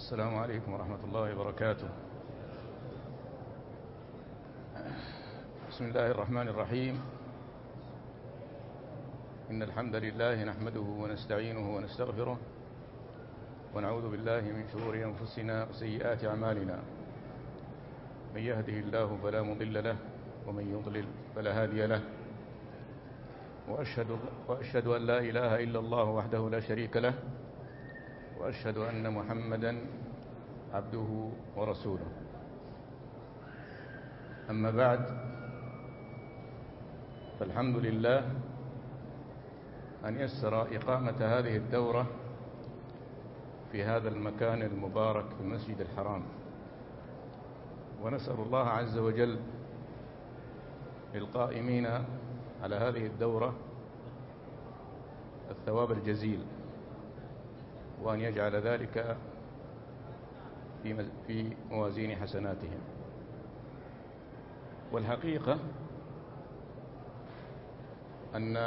السلام عليكم ورحمة الله وبركاته. بسم الله الرحمن الرحيم. إن الحمد لله نحمده ونستعينه ونستغفره ونعوذ بالله من شرور أنفسنا وسيئات أعمالنا. من يهده الله فلا مضل له ومن يضلل فلا هادي له، وأشهد أن لا إله إلا الله وحده لا شريك له، وأشهد أن محمدا عبده ورسوله. أما بعد، فالحمد لله أن يسر إقامة هذه الدورة في هذا المكان المبارك في المسجد الحرام، ونسأل الله عز وجل للقائمين على هذه الدورة الثواب الجزيل، وأن يجعل ذلك في موازين حسناتهم. والحقيقة أن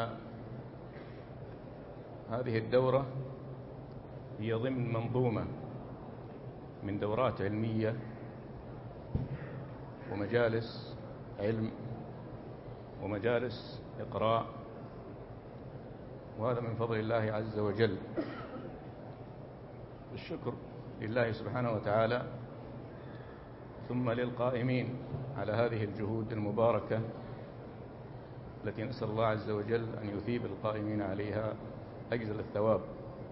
هذه الدورة هي ضمن منظومة من دورات علمية ومجالس علم ومجالس إقراء، وهذا من فضل الله عز وجل. الشكر لله سبحانه وتعالى، ثم للقائمين على هذه الجهود المباركة التي نسأل الله عز وجل أن يثيب القائمين عليها أجزل الثواب.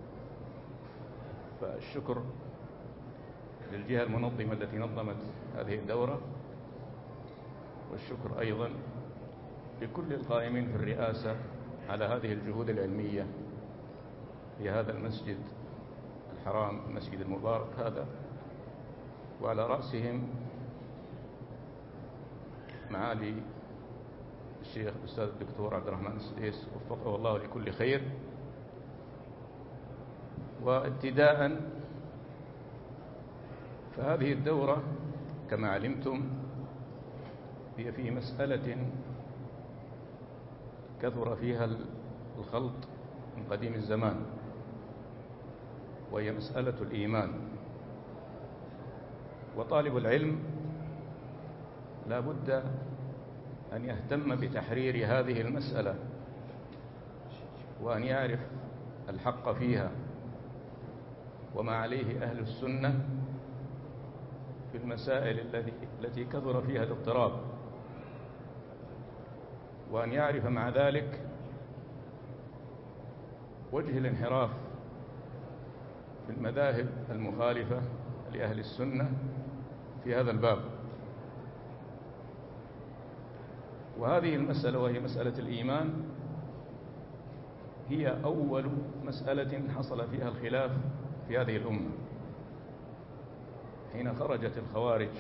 فالشكر للجهة المنظمة التي نظمت هذه الدورة، والشكر أيضا لكل القائمين في الرئاسة على هذه الجهود العلمية في هذا المسجد الحرام، المسجد المبارك هذا، وعلى رأسهم معالي الشيخ الأستاذ الدكتور عبد الرحمن السديس وفقه الله لكل خير. وابتداء فهذه الدورة كما علمتم هي في مسألة كثر فيها الخلط من قديم الزمان، وهي مسألة الإيمان. وطالب العلم لا بد أن يهتم بتحرير هذه المسألة، وأن يعرف الحق فيها وما عليه أهل السنة في المسائل التي كثر فيها الاضطراب، وأن يعرف مع ذلك وجه الانحراف في المذاهب المخالفة لأهل السنة في هذا الباب. وهذه المسألة، وهي مسألة الإيمان، هي أول مسألة حصل فيها الخلاف في هذه الأمة حين خرجت الخوارج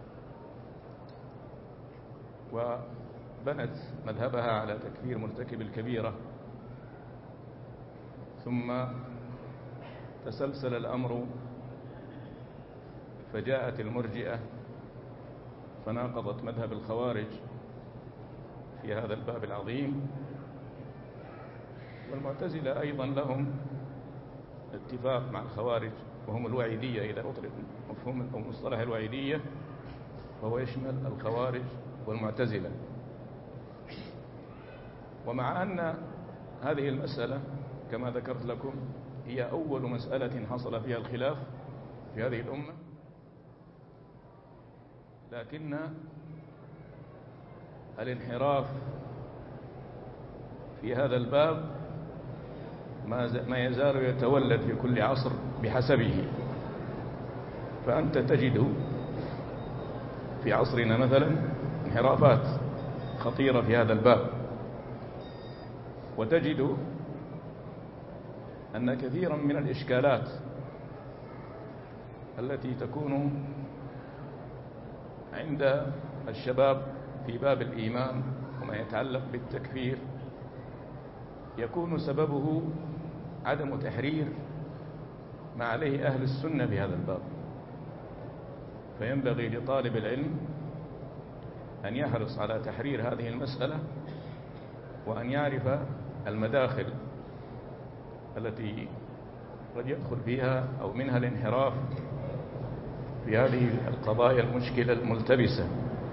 وبنت مذهبها على تكفير مرتكب الكبيرة، ثم تسلسل الأمر فجاءت المرجئة فناقضت مذهب الخوارج في هذا الباب العظيم. والمعتزلة أيضا لهم اتفاق مع الخوارج، وهم الوعيدية إذا أطلق مفهوم أو مصطلح الوعيدية، وهو يشمل الخوارج والمعتزلة. ومع أن هذه المسألة كما ذكرت لكم هي أول مسألة حصل فيها الخلاف في هذه الأمة، لكن الانحراف في هذا الباب ما يزال يتولد في كل عصر بحسبه. فأنت تجد في عصرنا مثلا انحرافات خطيرة في هذا الباب، وتجد أن كثيرا من الإشكالات التي تكون عند الشباب في باب الإيمان وما يتعلق بالتكفير يكون سببه عدم تحرير ما عليه أهل السنة في هذا الباب. فينبغي لطالب العلم أن يحرص على تحرير هذه المسألة، وأن يعرف المداخل التي قد يدخل فيها أو منها الانحراف في هذه القضايا المشكلة الملتبسة.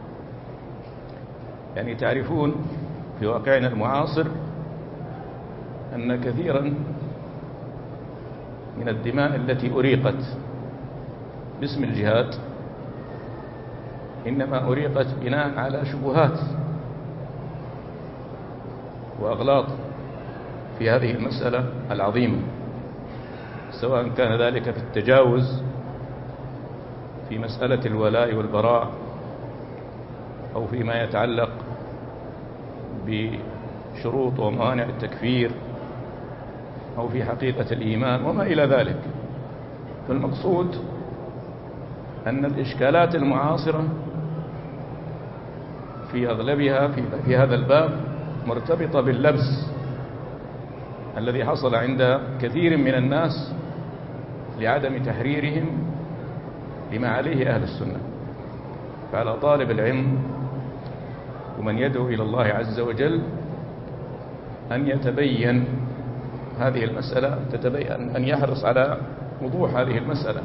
يعني تعرفون في واقعنا المعاصر أن كثيرا من الدماء التي أريقت باسم الجهاد إنما أريقت بناء على شبهات وأغلاط في هذه المسألة العظيمة، سواء كان ذلك في التجاوز في مسألة الولاء والبراء، أو فيما يتعلق بشروط وموانع التكفير، أو في حقيقة الإيمان وما إلى ذلك. فالمقصود أن الإشكالات المعاصرة في أغلبها في هذا الباب مرتبطة باللبس الذي حصل عند كثير من الناس لعدم تحريرهم لما عليه أهل السنة. فعلى طالب العلم ومن يدعو إلى الله عز وجل أن يتبين هذه المسألة، أن يحرص على وضوح هذه المسألة،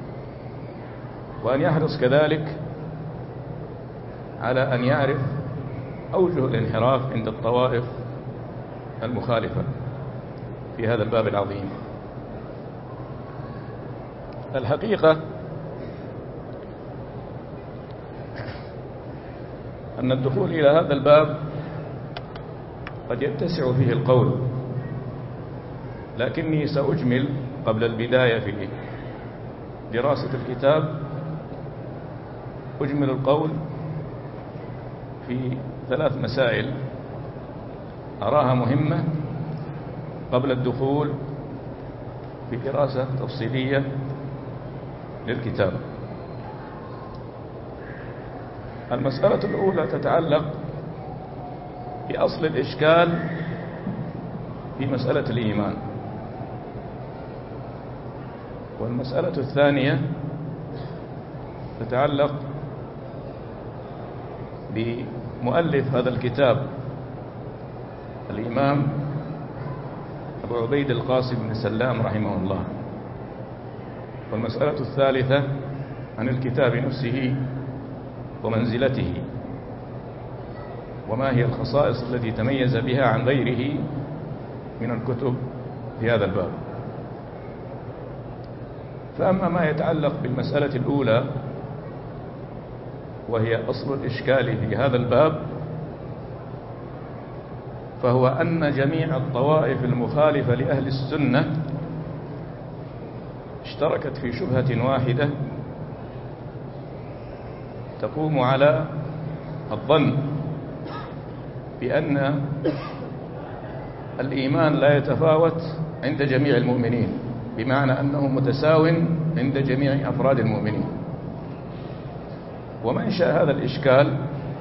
وأن يحرص كذلك على أن يعرف أوجه الانحراف عند الطوائف المخالفة في هذا الباب العظيم. الحقيقة أن الدخول إلى هذا الباب قد يتسع فيه القول، لكني سأجمل قبل البداية في دراسة الكتاب، أجمل القول في 3 مسائل أراها مهمة قبل الدخول في دراسة تفصيلية للكتاب. المسألة الأولى تتعلق بأصل الإشكال في مسألة الإيمان، والمسألة الثانية تتعلق بمؤلف هذا الكتاب الإمام أبو عبيد القاسم بن سلام رحمه الله، والمسألة الثالثة عن الكتاب نفسه ومنزلته، وما هي الخصائص التي تميز بها عن غيره من الكتب في هذا الباب. فأما ما يتعلق بالمسألة الأولى وهي أصل الإشكال في هذا الباب، فهو أن جميع الطوائف المخالفة لأهل السنة اشتركت في شبهة واحدة تقوم على الظن بأن الإيمان لا يتفاوت عند جميع المؤمنين، بمعنى أنه متساو عند جميع أفراد المؤمنين. ومنشأ هذا الإشكال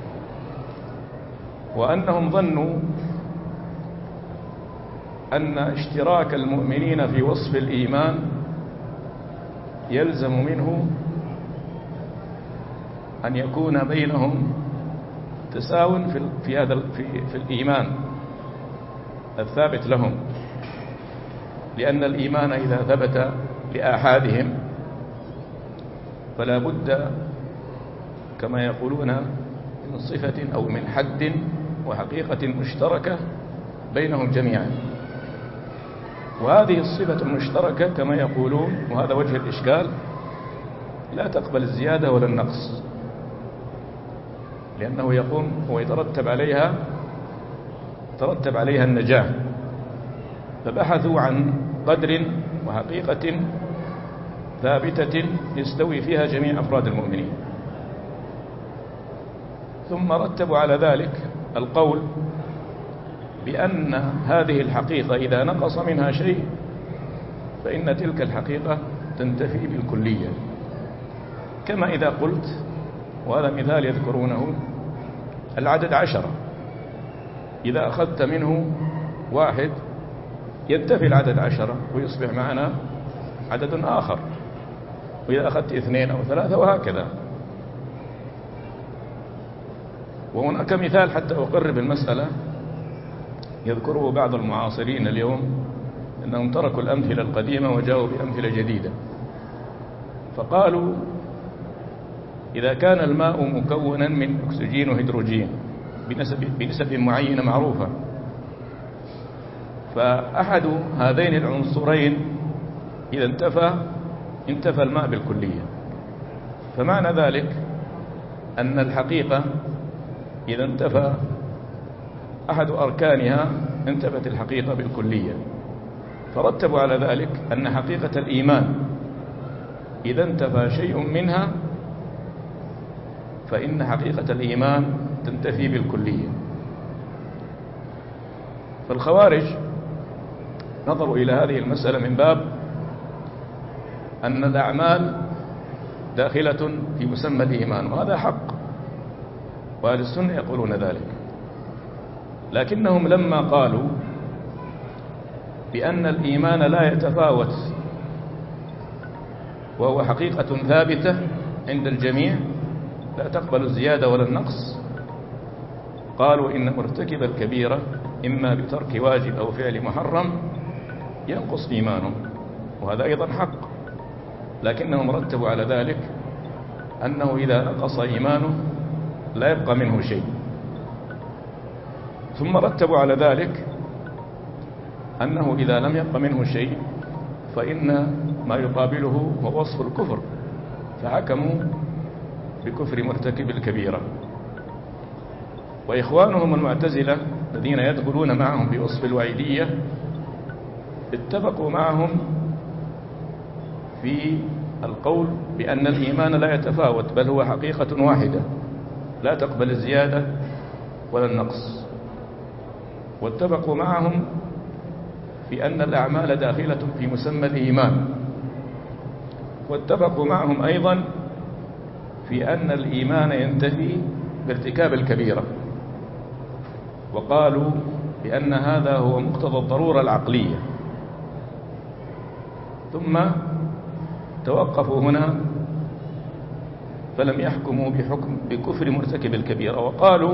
وأنهم ظنوا أن اشتراك المؤمنين في وصف الإيمان يلزم منه أن يكون بينهم تساو في الإيمان الثابت لهم، لأن الإيمان إذا ثبت لآحادهم فلا بد كما يقولون من صفة أو من حد وحقيقة مشتركة بينهم جميعا. وهذه الصفة المشتركة كما يقولون، وهذا وجه الإشكال، لا تقبل الزيادة ولا النقص، لأنه يقوم ويترتب عليها النجاة. فبحثوا عن قدر وحقيقة ثابتة يستوي فيها جميع أفراد المؤمنين، ثم رتبوا على ذلك القول بأن هذه الحقيقة إذا نقص منها شيء فإن تلك الحقيقة تنتفي بالكلية. كما إذا قلت، وهذا مثال يذكرونه، العدد 10 إذا أخذت منه 1 ينتفي العدد 10 ويصبح معنا عدد آخر، وإذا أخذت 2 أو 3 وهكذا. وهناك مثال حتى أقرب المسألة يذكره بعض المعاصرين اليوم، أنهم تركوا الأمثلة القديمة وجاءوا بأمثلة جديدة، فقالوا إذا كان الماء مكونا من أكسجين وهيدروجين بنسب معينة معروفة، فأحد هذين العنصرين إذا انتفى الماء بالكلية. فمعنى ذلك أن الحقيقة إذا انتفى أحد أركانها انتفت الحقيقة بالكلية. فرتبوا على ذلك أن حقيقة الإيمان إذا انتفى شيء منها فإن حقيقة الإيمان تنتفي بالكلية. فالخوارج نظروا إلى هذه المسألة من باب أن الأعمال داخلة في مسمى الإيمان، وهذا حق، وأهل السنة يقولون ذلك. لكنهم لما قالوا بأن الإيمان لا يتفاوت وهو حقيقة ثابتة عند الجميع لا تقبل الزيادة ولا النقص، قالوا إن مرتكب الكبيرة إما بترك واجب أو فعل محرم ينقص إيمانه، وهذا أيضا حق. لكنهم رتبوا على ذلك أنه إذا نقص إيمانه لا يبقى منه شيء، ثم رتبوا على ذلك أنه إذا لم يبقى منه شيء فإن ما يقابله هو وصف الكفر، فحكموا بكفر مرتكب الكبيرة. وإخوانهم المعتزلة الذين يدخلون معهم بوصف الوعيدية اتفقوا معهم في القول بأن الإيمان لا يتفاوت بل هو حقيقة واحدة لا تقبل الزيادة ولا النقص، واتفقوا معهم في أن الأعمال داخلة في مسمى الإيمان، واتفقوا معهم أيضا في أن الإيمان ينتهي بارتكاب الكبيرة، وقالوا بأن هذا هو مقتضى الضرورة العقلية. ثم توقفوا هنا فلم يحكموا بكفر مرتكب الكبيرة، وقالوا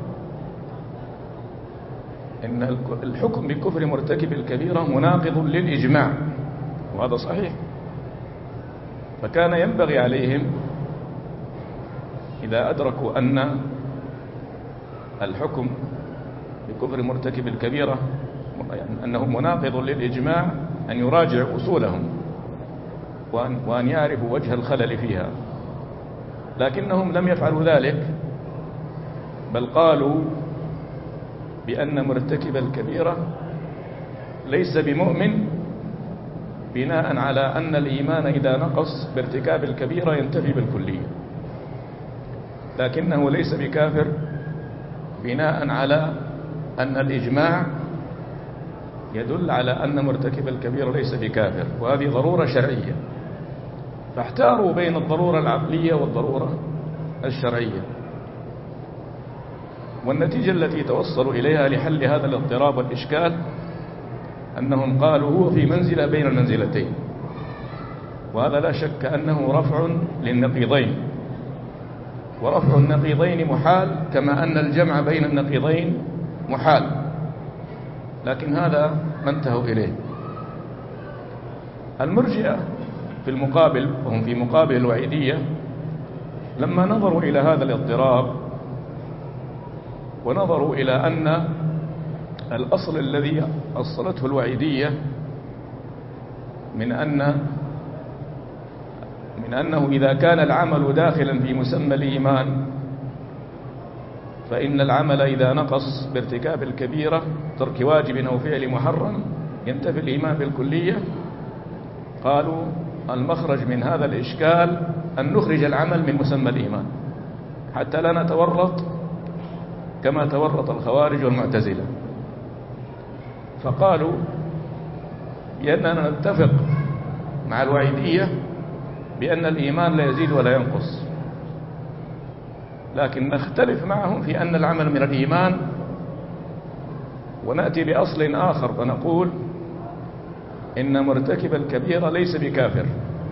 إن الحكم بكفر مرتكب الكبيرة مناقض للإجماع، وهذا صحيح. فكان ينبغي عليهم إذا أدركوا أن الحكم بكفر مرتكب الكبيرة أنه مناقض للإجماع أن يراجعوا أصولهم وأن يعرفوا وجه الخلل فيها، لكنهم لم يفعلوا ذلك، بل قالوا بأن مرتكب الكبيرة ليس بمؤمن بناء على أن الإيمان إذا نقص بارتكاب الكبيرة ينتفي بالكلية، لكنه ليس بكافر بناء على أن الإجماع يدل على أن مرتكب الكبيرة ليس بكافر، وهذه ضرورة شرعية. فاحتاروا بين الضرورة العقلية والضرورة الشرعية، والنتيجة التي توصلوا إليها لحل هذا الاضطراب والإشكال أنهم قالوا هو في منزلة بين المنزلتين، وهذا لا شك أنه رفع للنقيضين، ورفع النقيضين محال كما أن الجمع بين النقيضين محال، لكن هذا ما انتهوا إليه. المرجئة في المقابل، وهم في مقابل الوعيدية، لما نظروا إلى هذا الاضطراب ونظروا إلى أن الأصل الذي أصلته الوعيدية من أنه إذا كان العمل داخلا في مسمى الإيمان فإن العمل إذا نقص بارتكاب الكبيرة ترك واجب أو فعل محرم ينتفي الإيمان بالكلية، قالوا المخرج من هذا الإشكال أن نخرج العمل من مسمى الإيمان حتى لا نتورط كما تورط الخوارج والمعتزلة. فقالوا بأننا نتفق مع الوعيدية بأن الإيمان لا يزيد ولا ينقص، لكن نختلف معهم في أن العمل من الإيمان، ونأتي بأصل آخر فنقول إن مرتكب الكبيرة ليس بكافر.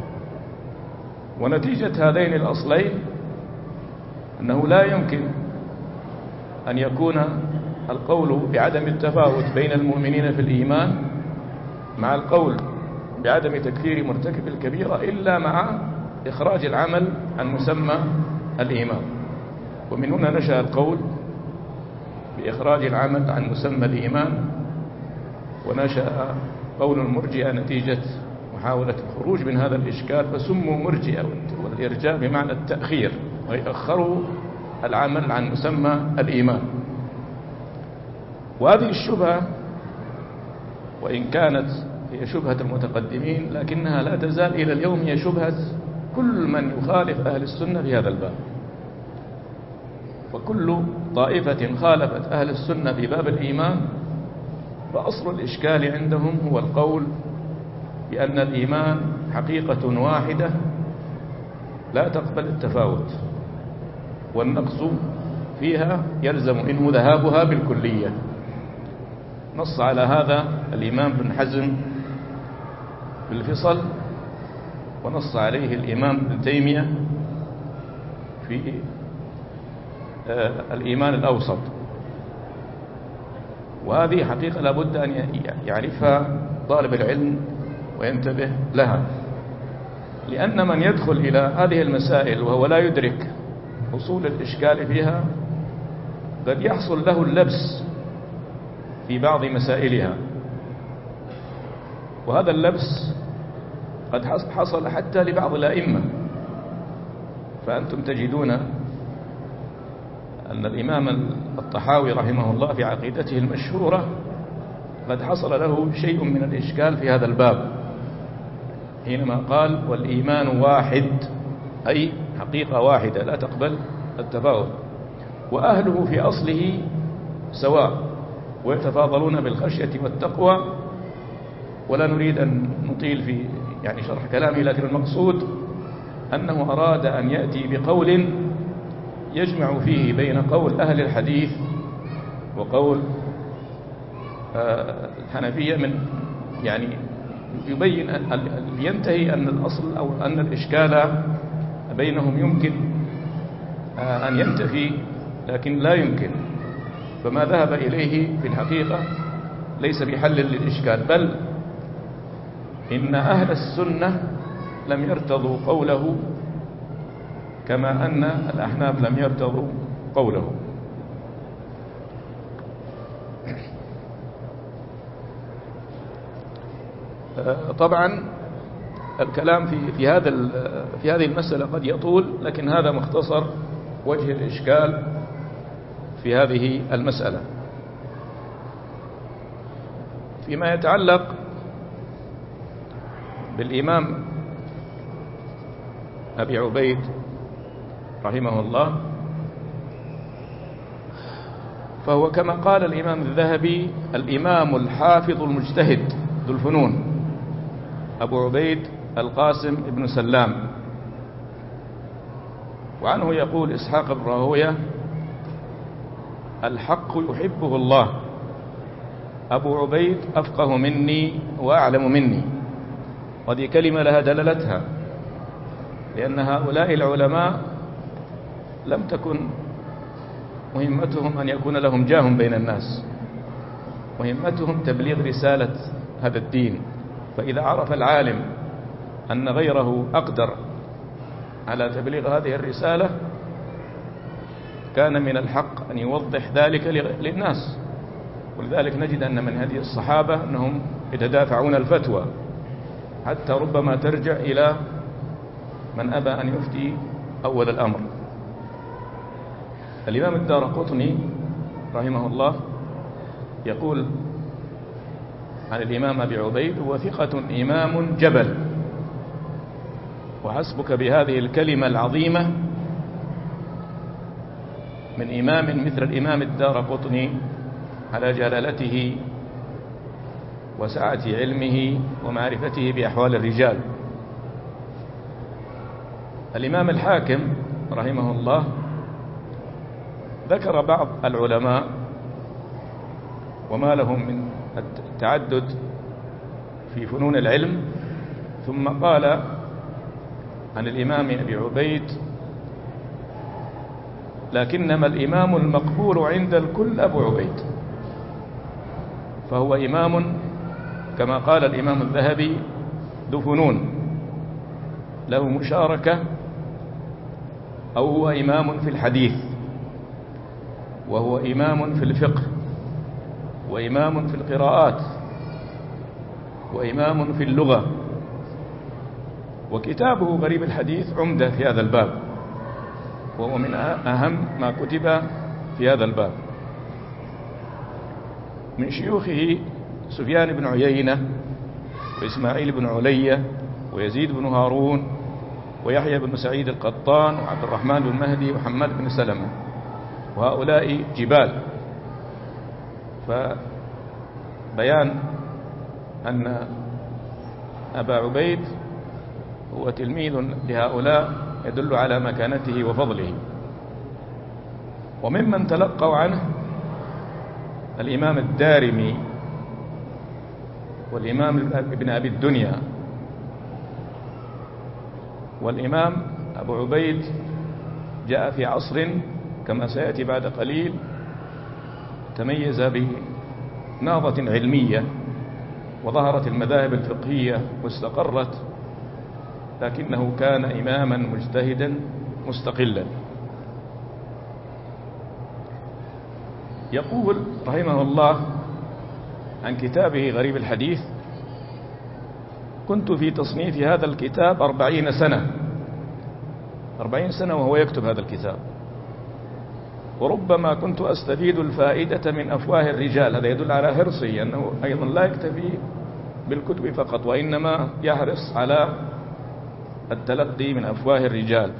ونتيجة هذين الأصلين أنه لا يمكن أن يكون القول بعدم التفاوت بين المؤمنين في الإيمان مع القول بعدم تكفير مرتكب الكبيرة إلا مع إخراج العمل عن مسمى الإيمان. ومن هنا نشأ القول بإخراج العمل عن مسمى الإيمان، ونشأ قول المرجئة نتيجة محاولة الخروج من هذا الإشكال، فسموا مرجئة، والإرجاء بمعنى التأخير، ويأخروا العمل عن مسمى الإيمان. وهذه الشبهة وإن كانت هي شبهة المتقدمين، لكنها لا تزال إلى اليوم هي شبهة كل من يخالف أهل السنة في هذا الباب. وكل طائفة خالفت أهل السنة في باب الإيمان، فأصل الإشكال عندهم هو القول بأن الإيمان حقيقة واحدة لا تقبل التفاوت، والنقص فيها يلزم منه ذهابها بالكلية. نص على هذا الإمام ابن حزم بالفصل، ونص عليه الإمام ابن تيمية في الإيمان الأوسط. وهذه حقيقة لابد أن يعرفها طالب العلم وينتبه لها، لأن من يدخل إلى هذه المسائل وهو لا يدرك أصول الإشكال فيها قد يحصل له اللبس في بعض مسائلها، وهذا اللبس قد حصل حتى لبعض الأئمة. فأنتم تجدون أن الإمام الطحاوي رحمه الله في عقيدته المشهورة قد حصل له شيء من الإشكال في هذا الباب، حينما قال والإيمان واحد، أي حقيقة واحدة لا تقبل التفاوت، وأهله في أصله سواء، ويتفاضلون بالخشية والتقوى. ولا نريد أن نطيل في شرح كلامه، لكن المقصود أنه أراد أن يأتي بقول يجمع فيه بين قول أهل الحديث وقول الحنفية، من يبين ينتهي أن الأصل أو أن الإشكال بينهم يمكن أن ينتفي، لكن لا يمكن. فما ذهب إليه في الحقيقة ليس بحل للإشكال، بل إن أهل السنة لم يرتضوا قوله كما أن الأحناف لم يرتضوا قوله. طبعا الكلام في هذه المسألة قد يطول، لكن هذا مختصر وجه الإشكال في هذه المسألة. فيما يتعلق بالإمام أبي عبيد رحمه الله، فهو كما قال الإمام الذهبي الإمام الحافظ المجتهد ذو الفنون، أبو عبيد القاسم بن سلام. وعنه يقول إسحاق بن راهوية الحق يحبه الله، أبو عبيد أفقه مني وأعلم مني. وهذه كلمة لها دلالتها، لأن هؤلاء العلماء لم تكن مهمتهم أن يكون لهم جاه بين الناس، مهمتهم تبليغ رسالة هذا الدين. فإذا عرف العالم أن غيره أقدر على تبليغ هذه الرسالة كان من الحق أن يوضح ذلك للناس. ولذلك نجد أن من هذه الصحابة أنهم يتدافعون الفتوى، حتى ربما ترجع إلى من أبى أن يفتي أول الأمر. الإمام الدارقطني رحمه الله يقول عن الإمام أبي عبيد هو ثقة إمام جبل. وحسبك بهذه الكلمة العظيمة من إمام مثل الإمام الدارقطني على جلالته وسعة علمه ومعرفته بأحوال الرجال. الإمام الحاكم رحمه الله ذكر بعض العلماء وما لهم من التعدد في فنون العلم، ثم قال عن الإمام أبي عبيد لكنما الإمام المقبول عند الكل أبو عبيد، فهو إمام كما قال الإمام الذهبي ذو فنون. له مشاركة أو هو إمام في الحديث، وهو إمام في الفقه، وإمام في القراءات، وإمام في اللغة، وكتابه غريب الحديث عمدة في هذا الباب، وهو من أهم ما كتب في هذا الباب. من شيوخه سفيان بن عيينة، وإسماعيل بن علية، ويزيد بن هارون، ويحيى بن سعيد القطان، وعبد الرحمن بن مهدي، وحماد بن سلمة، وهؤلاء جبال. فبيان أن أبا عبيد هو تلميذ لهؤلاء يدل على مكانته وفضله. وممن تلقوا عنه الإمام الدارمي، والإمام ابن أبي الدنيا، والإمام أبو عبيد جاء في عصر كما سيأتي بعد قليل تميز بنهضة علمية، وظهرت المذاهب الفقهية واستقرت، لكنه كان إماما مجتهدا مستقلا. يقول رحمه الله عن كتابه غريب الحديث: كنت في تصنيف هذا الكتاب 40 سنة وهو يكتب هذا الكتاب، وربما كنت أستفيد الفائدة من أفواه الرجال. هذا يدل على حرصه أنه أيضا لا يكتفي بالكتب فقط، وإنما يحرص على التلقي من أفواه الرجال.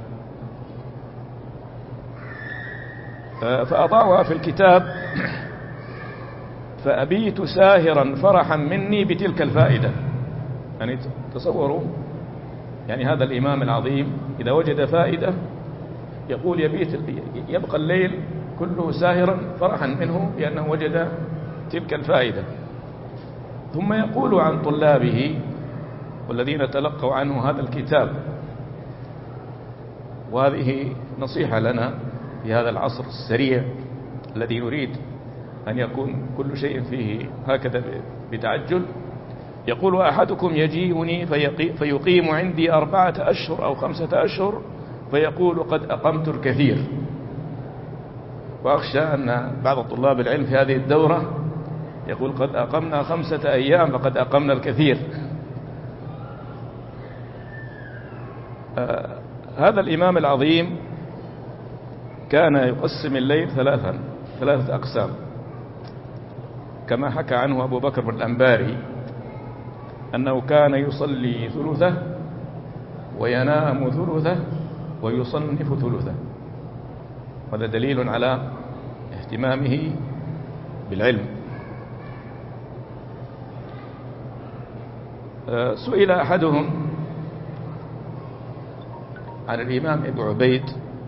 فأضعها في الكتاب: فأبيت ساهرا فرحا مني بتلك الفائدة. يعني تصوروا، يعني هذا الإمام العظيم إذا وجد فائدة يقول يبقى الليل كله ساهرا فرحا منه لأنه وجد تلك الفائدة. ثم يقول عن طلابه والذين تلقوا عنه هذا الكتاب، وهذه نصيحة لنا في هذا العصر السريع الذي يريد أن يكون كل شيء فيه هكذا بتعجل. يقول: أحدكم يجيئني فيقيم عندي 4 أشهر أو 5 أشهر فيقول: قد أقمت الكثير. وأخشى أن بعض طلاب العلم في هذه الدورة يقول: قد أقمنا 5 أيام فقد أقمنا الكثير. هذا الإمام العظيم كان يقسم الليل 3 أقسام، كما حكى عنه أبو بكر بن الأنباري أنه كان يصلي ثلثه وينام ثلثه ويصنف ثلثه. وهذا دليل على اهتمامه بالعلم. سئل أحدهم عن الإمام ابن عبيد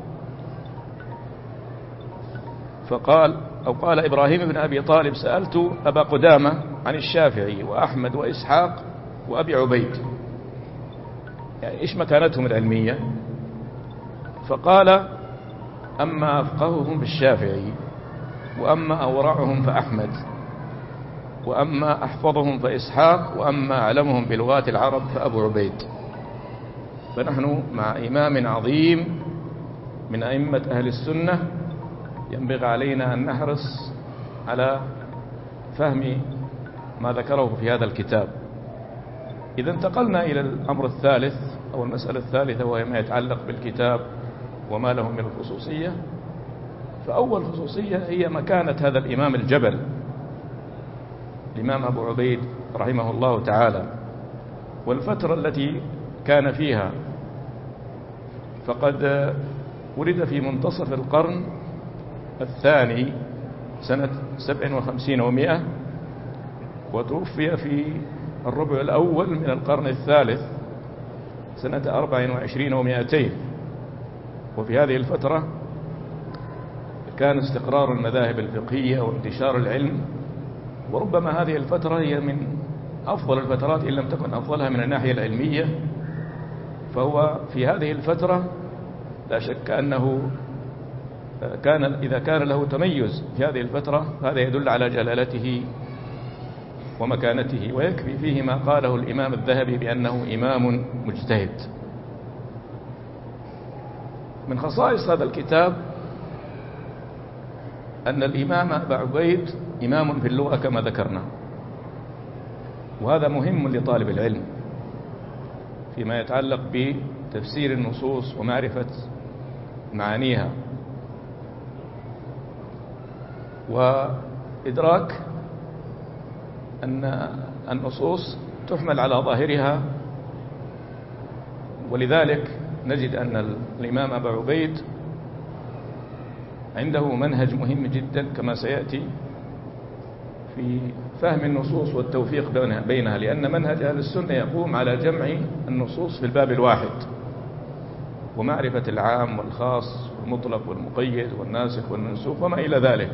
فقال، أو قال إبراهيم بن أبي طالب: سألت أبا قدامة عن الشافعي وأحمد وإسحاق وأبي عبيد، يعني إيش مكانتهم العلمية؟ فقال: أما أفقههم بالشافعي، وأما أورعهم فأحمد، وأما أحفظهم فإسحاق، وأما أعلمهم بلغات العرب فأبو عبيد. فنحن مع إمام عظيم من أئمة أهل السنة ينبغي علينا أن نحرص على فهم ما ذكره في هذا الكتاب. إذا انتقلنا إلى الأمر الثالث أو المسألة الثالثة، وهي ما يتعلق بالكتاب وما له من الخصوصية. فأول خصوصية هي مكانة هذا الإمام الجبل، الإمام أبو عبيد رحمه الله تعالى، والفترة التي كان فيها. فقد ولد في منتصف القرن الثاني سنة 57 و100، وتوفي في الربع الأول من القرن الثالث سنة 24 و200. وفي هذه الفترة كان استقرار المذاهب الفقهية وانتشار العلم، وربما هذه الفترة هي من أفضل الفترات إن لم تكن أفضلها من الناحية العلمية. فهو في هذه الفترة لا شك أنه إذا كان له تميز في هذه الفترة هذا يدل على جلالته ومكانته، ويكفي فيه ما قاله الإمام الذهبي بأنه إمام مجتهد. من خصائص هذا الكتاب أن الإمام أبا عبيد إمام في اللغة كما ذكرنا، وهذا مهم لطالب العلم فيما يتعلق بتفسير النصوص ومعرفة معانيها وإدراك أن النصوص تحمل على ظاهرها. ولذلك نجد أن الإمام أبا عبيد عنده منهج مهم جدا كما سيأتي في فهم النصوص والتوفيق بينها، لأن منهج أهل السنة يقوم على جمع النصوص في الباب الواحد ومعرفة العام والخاص والمطلق والمقيد والناسخ والمنسوخ وما إلى ذلك.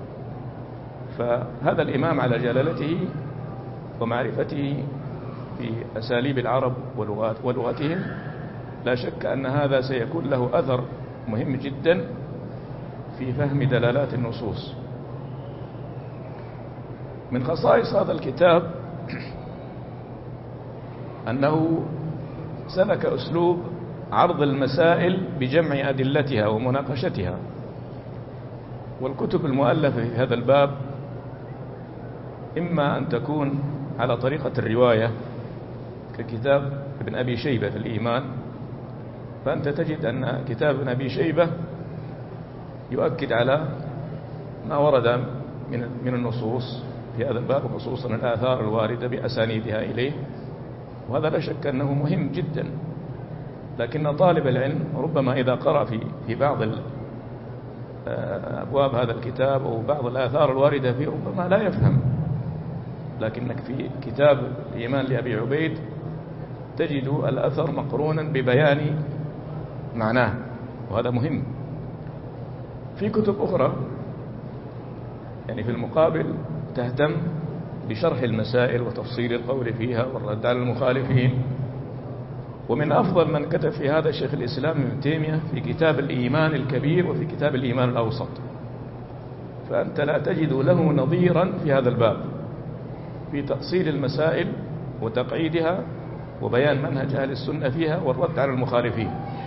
فهذا الإمام على جلالته ومعرفته في أساليب العرب ولغتهم لا شك أن هذا سيكون له أثر مهم جدا في فهم دلالات النصوص. من خصائص هذا الكتاب أنه سلك أسلوب عرض المسائل بجمع أدلتها ومناقشتها، والكتب المؤلفة في هذا الباب إما أن تكون على طريقة الرواية ككتاب ابن أبي شيبة في الإيمان، فأنت تجد أن كتاب ابن أبي شيبة يؤكد على ما ورد من النصوص في هذا الباب، خصوصا الآثار الواردة بأسانيدها إليه، وهذا لا شك أنه مهم جدا. لكن طالب العلم ربما إذا قرأ في بعض أبواب هذا الكتاب أو بعض الآثار الواردة فيه ربما لا يفهم، لكنك في كتاب الإيمان لأبي عبيد تجد الأثر مقرونا ببيان معناه، وهذا مهم. في كتب أخرى يعني في المقابل تهتم بشرح المسائل وتفصيل القول فيها والرد على المخالفين، ومن أفضل من كتب في هذا شيخ الإسلام ابن تيمية في كتاب الإيمان الكبير وفي كتاب الإيمان الأوسط، فأنت لا تجد له نظيرا في هذا الباب في تأصيل المسائل وتقعيدها وبيان منهج أهل السنة فيها والرد على المخالفين.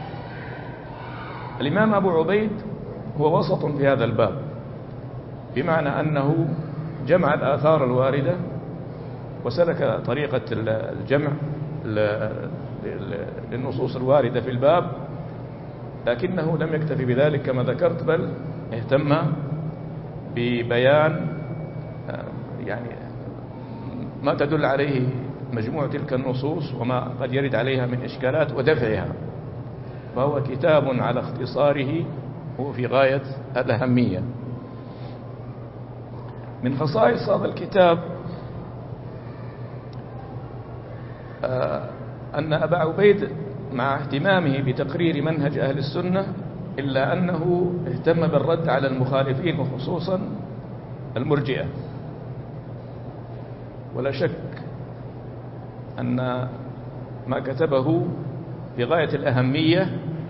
الإمام أبو عبيد هو وسط في هذا الباب، بمعنى أنه جمع الآثار الواردة وسلك طريقة الجمع للنصوص الواردة في الباب، لكنه لم يكتفي بذلك كما ذكرت، بل اهتم ببيان يعني ما تدل عليه مجموع تلك النصوص وما قد يرد عليها من إشكالات ودفعها، فهو كتاب على اختصاره هو في غاية الأهمية. من خصائص هذا الكتاب أن أبا عبيد مع اهتمامه بتقرير منهج أهل السنة إلا أنه اهتم بالرد على المخالفين وخصوصا المرجئة. ولا شك أن ما كتبه بغاية الأهمية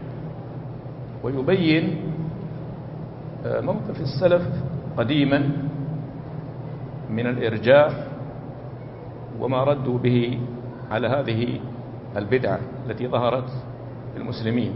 ويبين موقف السلف قديما من الإرجاء وما ردوا به على هذه البدعة التي ظهرت في المسلمين.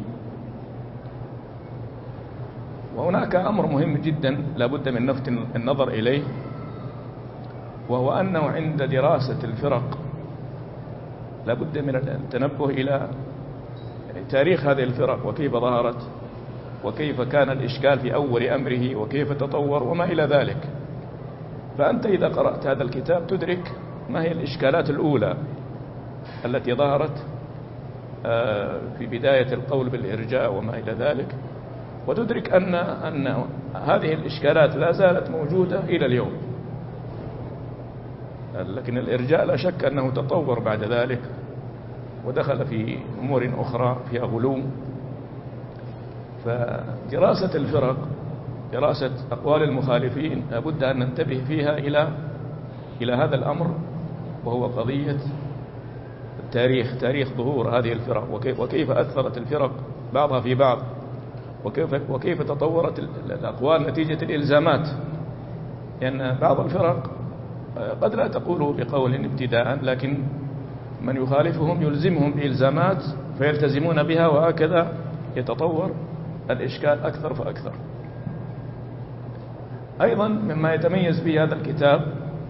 وهناك أمر مهم جدا لا بد من لفت النظر إليه، وهو أنه عند دراسة الفرق لا بد من التنبه إلى تاريخ هذه الفرق وكيف ظهرت وكيف كان الإشكال في أول أمره وكيف تطور وما إلى ذلك. فأنت إذا قرأت هذا الكتاب تدرك ما هي الإشكالات الأولى التي ظهرت في بداية القول بالإرجاء وما إلى ذلك، وتدرك أن هذه الإشكالات لا زالت موجودة إلى اليوم. لكن الإرجاء لا شك أنه تطور بعد ذلك ودخل في أمور أخرى فيها غلو. فدراسة الفرق، دراسة أقوال المخالفين لابد أن ننتبه فيها إلى هذا الأمر، وهو قضية التاريخ، تاريخ ظهور هذه الفرق وكيف أثرت الفرق بعضها في بعض وكيف تطورت الأقوال نتيجة الإلزامات. لأن بعض الفرق قد لا تقول بقول ابتداء، لكن من يخالفهم يلزمهم بإلزامات فيلتزمون بها، وهكذا يتطور الإشكال أكثر فأكثر. أيضا مما يتميز به هذا الكتاب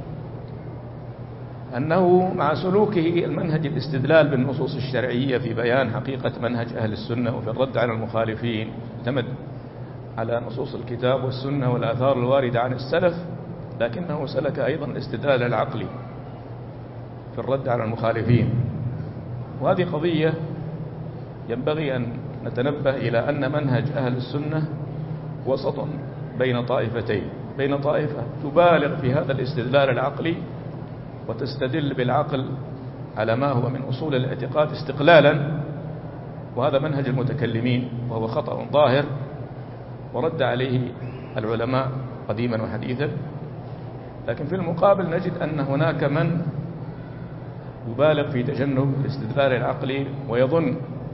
أنه مع سلوكه المنهج الاستدلال بالنصوص الشرعية في بيان حقيقة منهج أهل السنة وفي الرد على المخالفين، اعتمد على نصوص الكتاب والسنة والآثار الواردة عن السلف، لكنه سلك أيضا الاستدلال العقلي في الرد على المخالفين. وهذه قضية ينبغي أن نتنبه إلى أن منهج أهل السنة وسط بين طائفتين، بين طائفة تبالغ في هذا الاستدلال العقلي وتستدل بالعقل على ما هو من أصول الاعتقاد استقلالا، وهذا منهج المتكلمين وهو خطأ ظاهر ورد عليه العلماء قديما وحديثا. لكن في المقابل نجد أن هناك من يبالغ في تجنب الاستدلال العقلي ويظن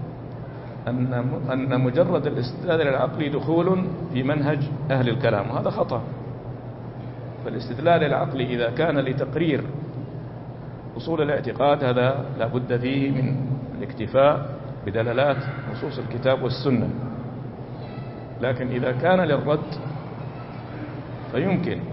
أن مجرد الاستدلال العقلي دخول في منهج أهل الكلام، وهذا خطأ. فالاستدلال العقلي إذا كان لتقرير أصول الاعتقاد هذا لا بد فيه من الاكتفاء بدلالات نصوص الكتاب والسنة، لكن إذا كان للرد فيمكن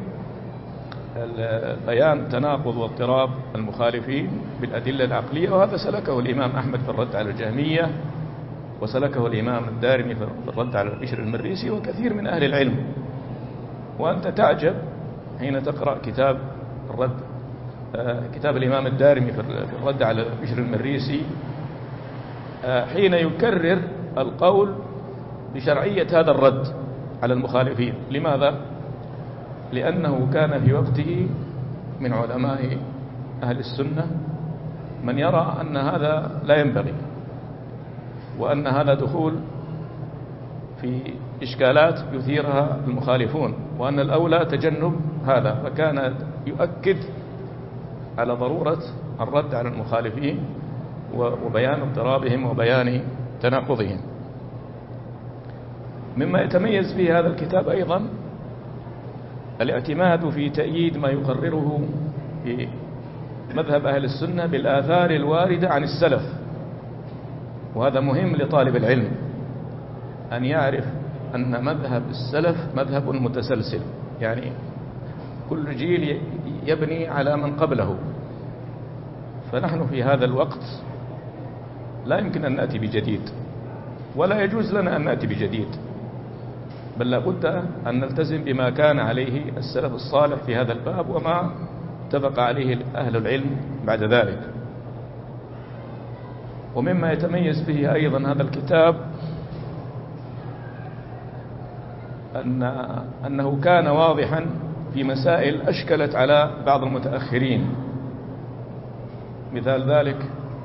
بيان تناقض واضطراب المخالفين بالأدلة العقلية، وهذا سلكه الإمام أحمد في الرد على الجهمية، وسلكه الإمام الدارمي في الرد على بشر المريسي وكثير من أهل العلم. وأنت تعجب حين تقرأ كتاب الرد، كتاب الإمام الدارمي في الرد على بشر المريسي، حين يكرر القول بشرعية هذا الرد على المخالفين. لماذا؟ لأنه كان في وقته من علماء أهل السنة من يرى أن هذا لا ينبغي، وأن هذا دخول في إشكالات يثيرها المخالفون، وأن الأولى تجنب هذا، فكان يؤكد على ضرورة الرد على المخالفين وبيان اضطرابهم وبيان تناقضهم. مما يتميز به هذا الكتاب أيضا الاعتماد في تأييد ما يقرره في مذهب أهل السنة بالآثار الواردة عن السلف، وهذا مهم لطالب العلم أن يعرف أن مذهب السلف مذهب متسلسل، يعني كل جيل يبني على من قبله. فنحن في هذا الوقت لا يمكن أن نأتي بجديد، ولا يجوز لنا أن نأتي بجديد، بل لابد أن نلتزم بما كان عليه السلف الصالح في هذا الباب وما اتفق عليه أهل العلم بعد ذلك. ومما يتميز به أيضا هذا الكتاب أنه كان واضحا في مسائل أشكلت على بعض المتأخرين. مثال ذلك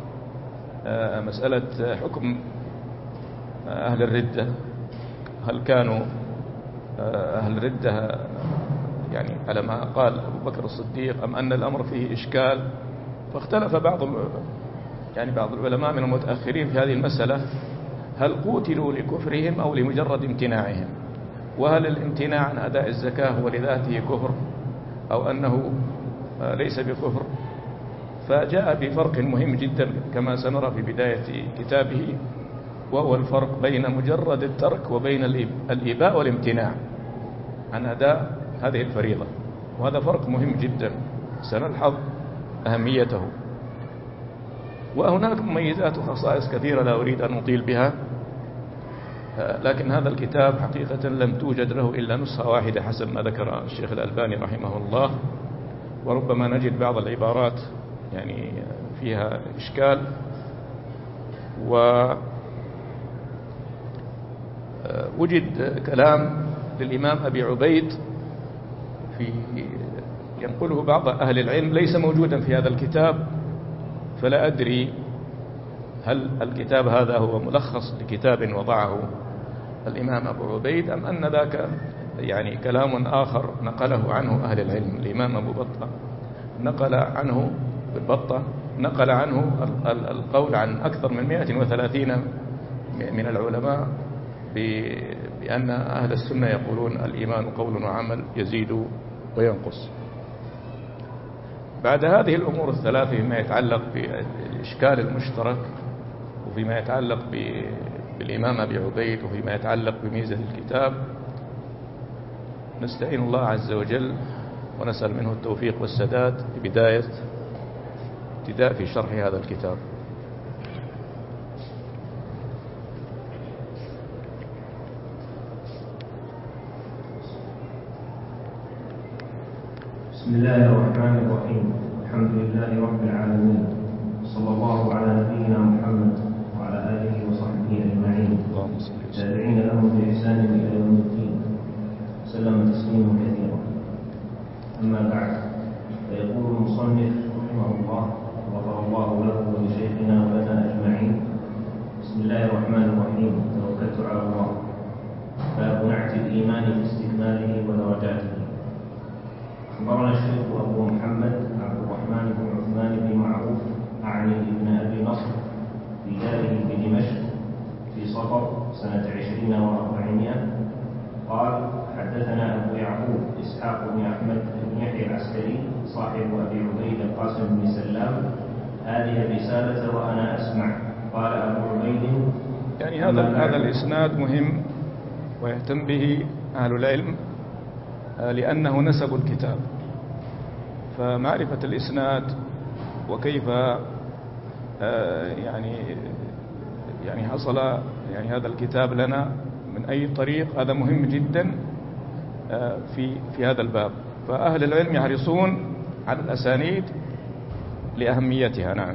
مسألة حكم أهل الردة، هل كانوا أهل الردة يعني على ما قال أبو بكر الصديق أم أن الأمر فيه إشكال؟ فاختلف بعض العلماء من المتأخرين في هذه المسألة، هل قوتلوا لكفرهم أو لمجرد امتناعهم؟ وهل الامتناع عن أداء الزكاة هو لذاته كفر أو أنه ليس بكفر؟ فجاء بفرق مهم جدا كما سنرى في بداية كتابه، وهو الفرق بين مجرد الترك وبين الإباء والامتناع عن أداء هذه الفريضة، وهذا فرق مهم جدا سنلحظ أهميته. وهناك مميزات وخصائص كثيرة لا أريد أن أطيل بها، لكن هذا الكتاب حقيقة لم توجد له إلا نسخة واحدة حسب ما ذكر الشيخ الألباني رحمه الله، وربما نجد بعض العبارات يعني فيها إشكال. ووجد كلام للإمام أبي عبيد ينقله بعض أهل العلم ليس موجودا في هذا الكتاب، فلا أدري هل الكتاب هذا هو ملخص لكتاب وضعه الإمام أبو عبيد أم أن ذاك يعني كلام آخر نقله عنه أهل العلم. الإمام أبو بطة نقل عنه القول عن أكثر من 130 من العلماء بأن أهل السنة يقولون الإيمان قول وعمل يزيد وينقص. بعد هذه الأمور الثلاثة فيما يتعلق بالإشكال المشترك وفيما يتعلق بالإمام أبي عبيد وفيما يتعلق بميزة الكتاب نستعين الله عز وجل ونسأل منه التوفيق والسداد في بداية ابتداء في شرح هذا الكتاب. بسم الله الرحمن الرحيم. الحمد لله رب العالمين، صلى الله على نبينا محمد وعلى آله وصحبه أجمعين، تابعين لهم بإحسان إلى يوم الدين، وسلم تسليما كثيرا. أما بعد، فيقول المصنف رحمه الله غفر الله له ولشيخنا ولنا أجمعين: بسم الله الرحمن الرحيم. توكلت على الله. باب نعت الإيمان في استكماله ودرجاته. أخبرنا الشيخ أبو محمد عبد الرحمن بن عثمان بن معروف أعني ابن أبي نصر في داره بدمشق في صفر سنة 20 و400 قال: حدثنا أبو يعقوب إسحاق بن أحمد بن يحيى العسكري صاحب أبي عبيد القاسم بن سلام هذه الرسالة وأنا أسمع. قال أبو عبيد: يعني هذا الإسناد مهم ويهتم به أهل العلم لأنه نسب الكتاب، فمعرفة الإسناد وكيف يعني حصل يعني هذا الكتاب لنا من أي طريق، هذا مهم جدا في هذا الباب. فأهل العلم يحرصون على الأسانيد لأهميتها. نعم.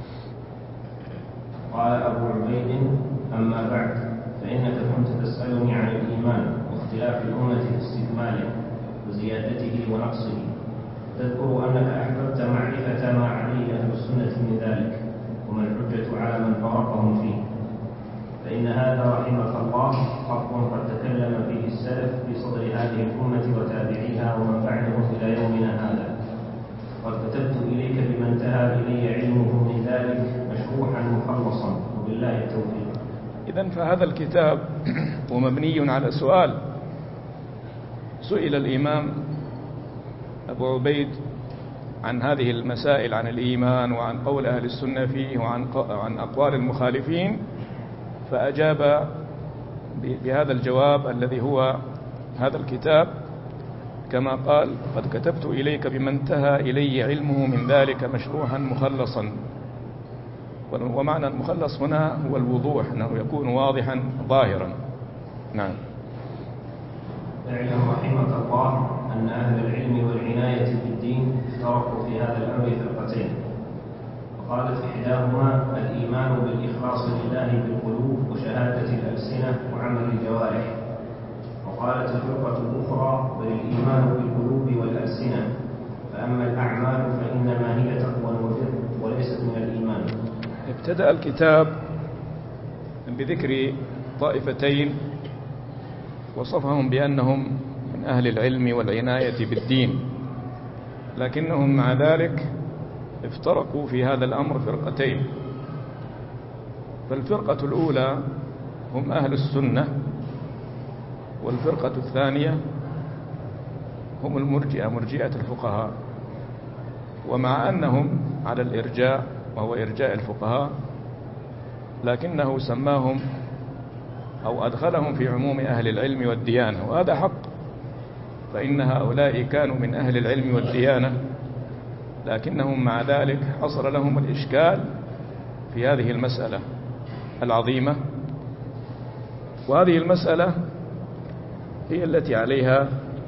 قال أبو عبيد: أما بعد، فإنك كنت تسألني عن الإيمان واختلاف الأمة في استكماله وزيادته ونقصه، تذكر أنك أحببت معرفة ما عليه أهل السنة من ذلك وما الحجة على من فارقهم فيه. فإن هذا رحمك الله حق قد تكلم فيه السلف في صدر هذه الأمة وتابعيها ومن بعدهم إلى يومنا هذا. قد كتبت إليك بما انتهى إلي علمه من ذلك مشروحا مخلصا، وبالله التوفيق. إذن فهذا الكتاب ومبني على سؤال. سئل الإمام أبو عبيد عن هذه المسائل، عن الإيمان وعن قول أهل السنة فيه وعن أقوال المخالفين، فأجاب بهذا الجواب الذي هو هذا الكتاب، كما قال: قد كتبت إليك بما انتهى إلي علمه من ذلك مشروحا مخلصا. ومعنى المخلص هنا هو الوضوح، أنه يكون واضحا ظاهرا. نعم. اعلم رحمك الله أن أهل العلم والعناية بالدين افترقوا في هذا الأمر فرقتين. وقالت إحداهما الإيمان بالإخلاص لله بالقلوب وشهادة الألسنة وعمل الجوارح، وقالت الفرقة الأخرى بل الإيمان بالقلوب والألسنة، فأما الأعمال فإنما هي تقوى وبر وليست من الإيمان. ابتدأ الكتاب بذكر طائفتين وصفهم بأنهم من أهل العلم والعناية بالدين، لكنهم مع ذلك افترقوا في هذا الأمر فرقتين. فالفرقة الأولى هم أهل السنة، والفرقة الثانية هم المرجئة، مرجئة الفقهاء. ومع أنهم على الإرجاء وهو إرجاء الفقهاء، لكنه سماهم أو أدخلهم في عموم أهل العلم والديانة، وهذا حق، فإن هؤلاء كانوا من أهل العلم والديانة، لكنهم مع ذلك حصل لهم الإشكال في هذه المسألة العظيمة. وهذه المسألة هي التي عليها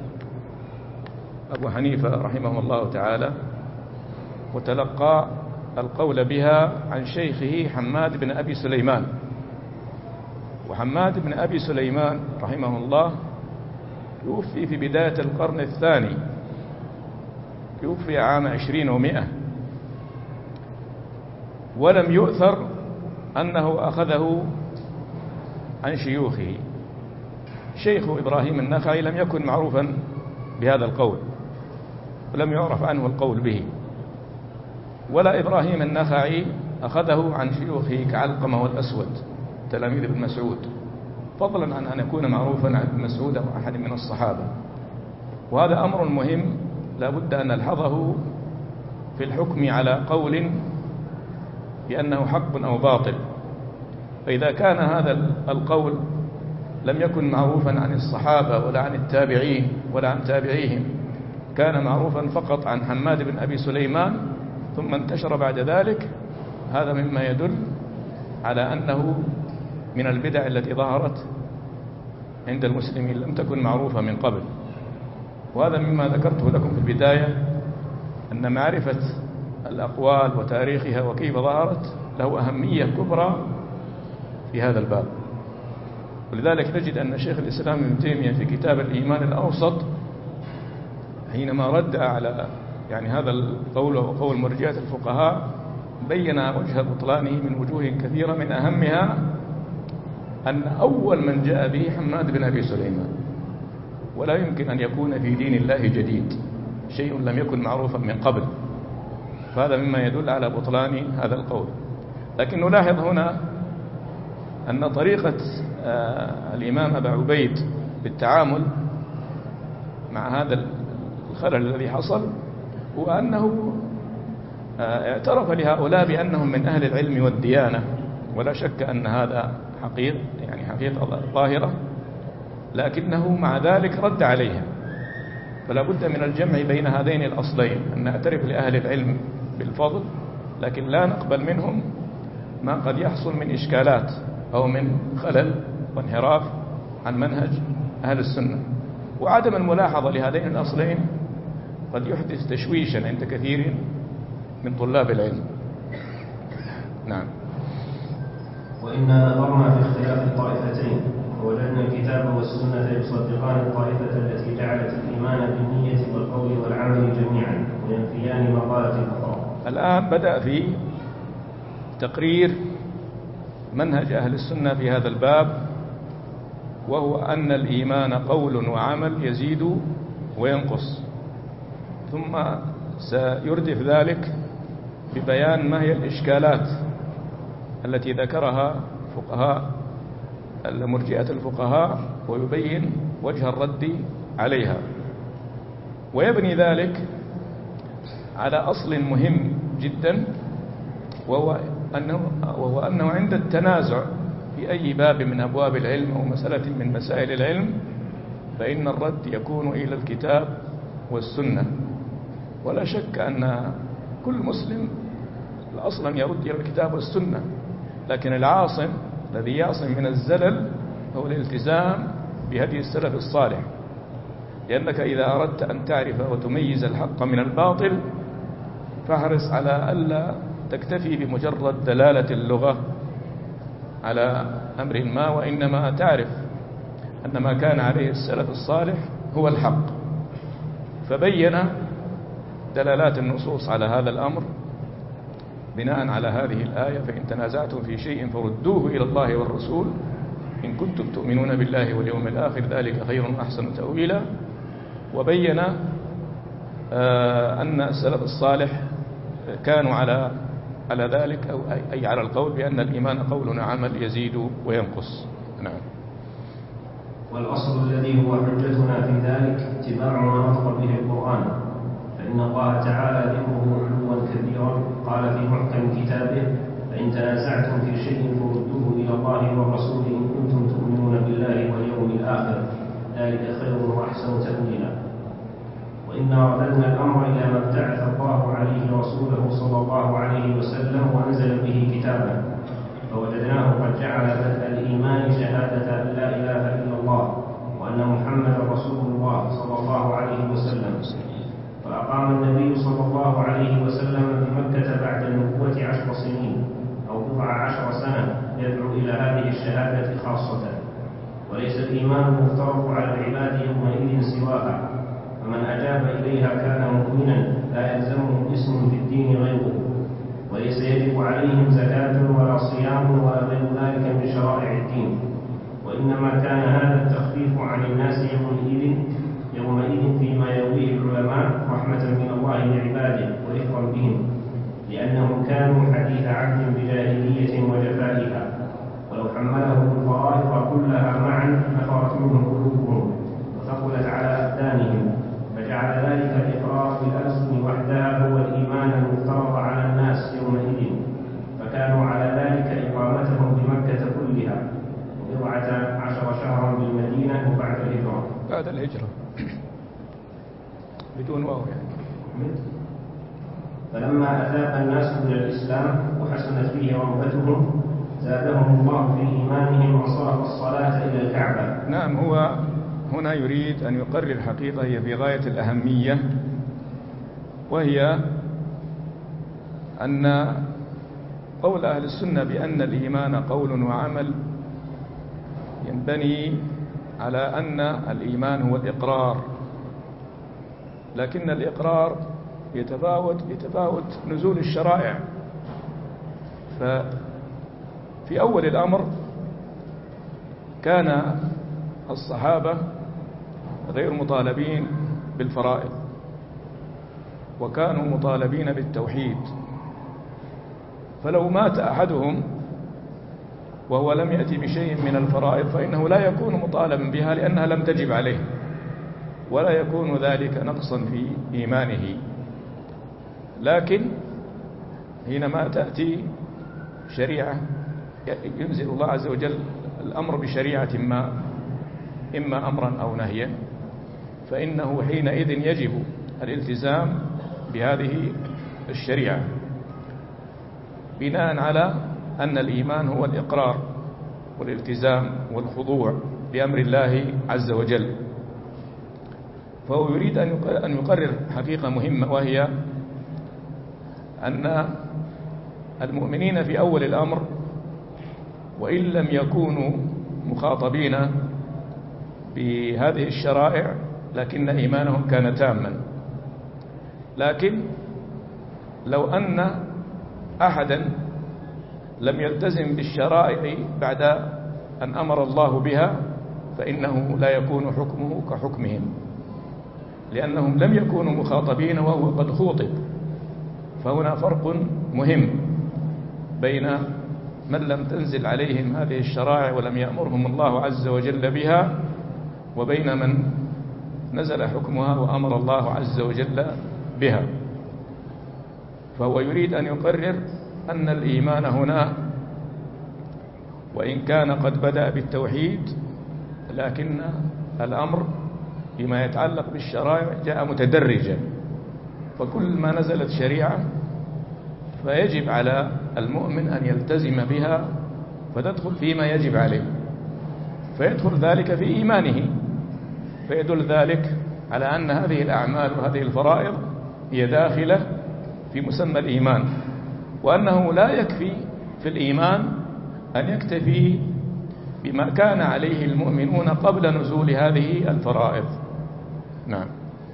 أبو حنيفة رحمه الله تعالى، وتلقى القول بها عن شيخه حماد بن أبي سليمان. وحماد بن أبي سليمان رحمه الله توفي في بداية القرن الثاني، توفي عام 20 و100، ولم يؤثر أنه أخذه عن شيوخه. شيخ إبراهيم النخعي لم يكن معروفا بهذا القول، ولم يعرف عنه القول به، ولا إبراهيم النخعي أخذه عن شيوخه كعلقمة والأسود تلاميذ ابن مسعود، فضلا عن أن يكون معروفا عن ابن مسعود أو أحد من الصحابة. وهذا أمر مهم لا بد أن نلحظه في الحكم على قول بأنه حق أو باطل. فإذا كان هذا القول لم يكن معروفا عن الصحابة ولا عن التابعين ولا عن تابعيهم، كان معروفا فقط عن حماد بن أبي سليمان ثم انتشر بعد ذلك، هذا مما يدل على أنه من البدع التي ظهرت عند المسلمين لم تكن معروفة من قبل. وهذا مما ذكرته لكم في البداية، أن معرفة الأقوال وتاريخها وكيف ظهرت له أهمية كبرى في هذا الباب. ولذلك نجد أن شيخ الإسلام ابن تيمية في كتاب الإيمان الأوسط حينما رد على هذا القول وقول مرجئة الفقهاء بين وجه بطلانه من وجوه كثيرة، من أهمها أن أول من جاء به حماد بن أبي سليمان، ولا يمكن أن يكون في دين الله جديد شيء لم يكن معروفا من قبل، فهذا مما يدل على بطلان هذا القول. لكن نلاحظ هنا أن طريقة الإمام أبا عبيد بالتعامل مع هذا الخلل الذي حصل هو أنه اعترف لهؤلاء بأنهم من أهل العلم والديانة، ولا شك أن هذا حقيقة ظاهرة، لكنه مع ذلك رد عليها. فلا بد من الجمع بين هذين الأصلين، أن نعترف لأهل العلم بالفضل لكن لا نقبل منهم ما قد يحصل من إشكالات أو من خلل وانحراف عن منهج أهل السنة. وعدم الملاحظة لهذين الأصلين قد يحدث تشويشا عند كثير من طلاب العلم. نعم. وإنا نظرنا في اختلاف الطائفتين ووجدنا الكتاب والسنة يصدقان الطائفة التي جعلت الإيمان بالنية والقول والعمل جميعا وينفيان ما قالت الأخرى. الآن بدأ في تقرير منهج أهل السنة في هذا الباب، وهو أن الإيمان قول وعمل يزيد وينقص، ثم سيردف ذلك ببيان ما هي الإشكالات التي ذكرها فقهاء المرجئة الفقهاء ويبين وجه الرد عليها، ويبني ذلك على أصل مهم جدا، وهو أنه عند التنازع في أي باب من أبواب العلم أو مسألة من مسائل العلم فإن الرد يكون إلى الكتاب والسنة. ولا شك أن كل مسلم أصلا يرد إلى الكتاب والسنة، لكن العاصم الذي يعصم من الزلل هو الالتزام بهدي السلف الصالح، لأنك إذا أردت أن تعرف وتميز الحق من الباطل فاحرص على ألا تكتفي بمجرد دلالة اللغة على أمر ما، وإنما تعرف أن ما كان عليه السلف الصالح هو الحق. فبين دلالات النصوص على هذا الأمر بناء على هذه الآية: فإن تنازعتم في شيء فردوه إلى الله والرسول إن كنتم تؤمنون بالله واليوم الآخر ذلك خير وأحسن تأويلا. وبين أن السلف الصالح كانوا على ذلك، أو أي على القول بأن الإيمان قول وعمل يزيد وينقص. نعم. والأصل الذي هو حجتنا في ذلك اتباع ما نطق به القرآن، فإن الله تعالى ذكره علوا كبيرا قال في محكم كتابه: فإن تنازعتم في شيء فردوه إلى الله والرسول إن كنتم تؤمنون بالله واليوم الآخر ذلك خير وأحسن تأويلا. وإنا رددنا الأمر إلى ما ابتعث الله عليه رسوله صلى الله عليه وسلم ونزل به كتابه، فوجدناه قد جعل بدء الإيمان شهادة أن لا إله إلا الله وأن محمدا رسول الله صلى الله عليه وسلم. فأقام النبي صلى الله عليه وسلم بمكة بعد النبوة 10 سنين أو بضع 10 سنة يدعو إلى هذه الشهادة خاصة، وليس الإيمان المفترض على العباد يومئذ سواها، فمن أجاب إليها كان مؤمنا لا يلزمه اسم في الدين غيره، وليس يجب عليهم زكاة ولا صيام ولا غير ذلك من شرائع الدين، وإنما كان هذا التخفيف عن الناس يومئذ فيما يرويه العلماء رحمة من الله لعباده ورفقا بهم، لأنهم كانوا حديث عهد بجاهلية وجفائها، ولو حملهم الفرائض كلها معا نفرت منهم قلوبهم وثقلت على أبدانهم، فجعل ذلك الإقرار بالألسن وحدها هو الإيمان المفترض على الناس يومئذ، فكانوا على ذلك إقامتهم بمكة 14 شهرا بالمدينة وبعد الهجرة. بعد الهجرة بدون واو يعني. فلما أتاب الناس إلى الإسلام وحسنت فيه رغبتهم زادهم الله في إيمانهم وصرف الصلاة إلى الكعبة. نعم، هو هنا يريد أن يقرر حقيقة هي في غاية الأهمية، وهي أن قول أهل السنة بأن الإيمان قول وعمل ينبني على أن الإيمان هو الإقرار، لكن الإقرار يتفاوت نزول الشرائع. ففي أول الأمر كان الصحابة غير مطالبين بالفرائض، وكانوا مطالبين بالتوحيد، فلو مات أحدهم وهو لم يأتي بشيء من الفرائض فإنه لا يكون مطالبا بها لأنها لم تجب عليه، ولا يكون ذلك نقصا في إيمانه. لكن حينما تأتي شريعة ينزل الله عز وجل الأمر بشريعة ما، إما أمرا أو نهيا، فإنه حينئذ يجب الالتزام بهذه الشريعة بناء على أن الإيمان هو الإقرار والالتزام والخضوع لأمر الله عز وجل. فهو يريد أن يقرر حقيقة مهمة، وهي أن المؤمنين في أول الأمر وإن لم يكونوا مخاطبين بهذه الشرائع لكن إيمانهم كان تاما. لكن لو أن أحدا لم يلتزم بالشرائع بعد أن أمر الله بها فإنه لا يكون حكمه كحكمهم، لأنهم لم يكونوا مخاطبين وهو قد خوطب. فهنا فرق مهم بين من لم تنزل عليهم هذه الشرائع ولم يأمرهم الله عز وجل بها، وبين من نزل حكمها وأمر الله عز وجل بها. فهو يريد أن يقرر أن الإيمان هنا وإن كان قد بدأ بالتوحيد، لكن الأمر فيما يتعلق بالشرائع جاء متدرجا، فكل ما نزلت شريعة فيجب على المؤمن أن يلتزم بها فتدخل فيما يجب عليه، فيدخل ذلك في إيمانه، فيدل ذلك على أن هذه الأعمال وهذه الفرائض هي داخلة في مسمى الإيمان، وأنه لا يكفي في الإيمان أن يكتفي بما كان عليه المؤمنون قبل نزول هذه الفرائض. نعم.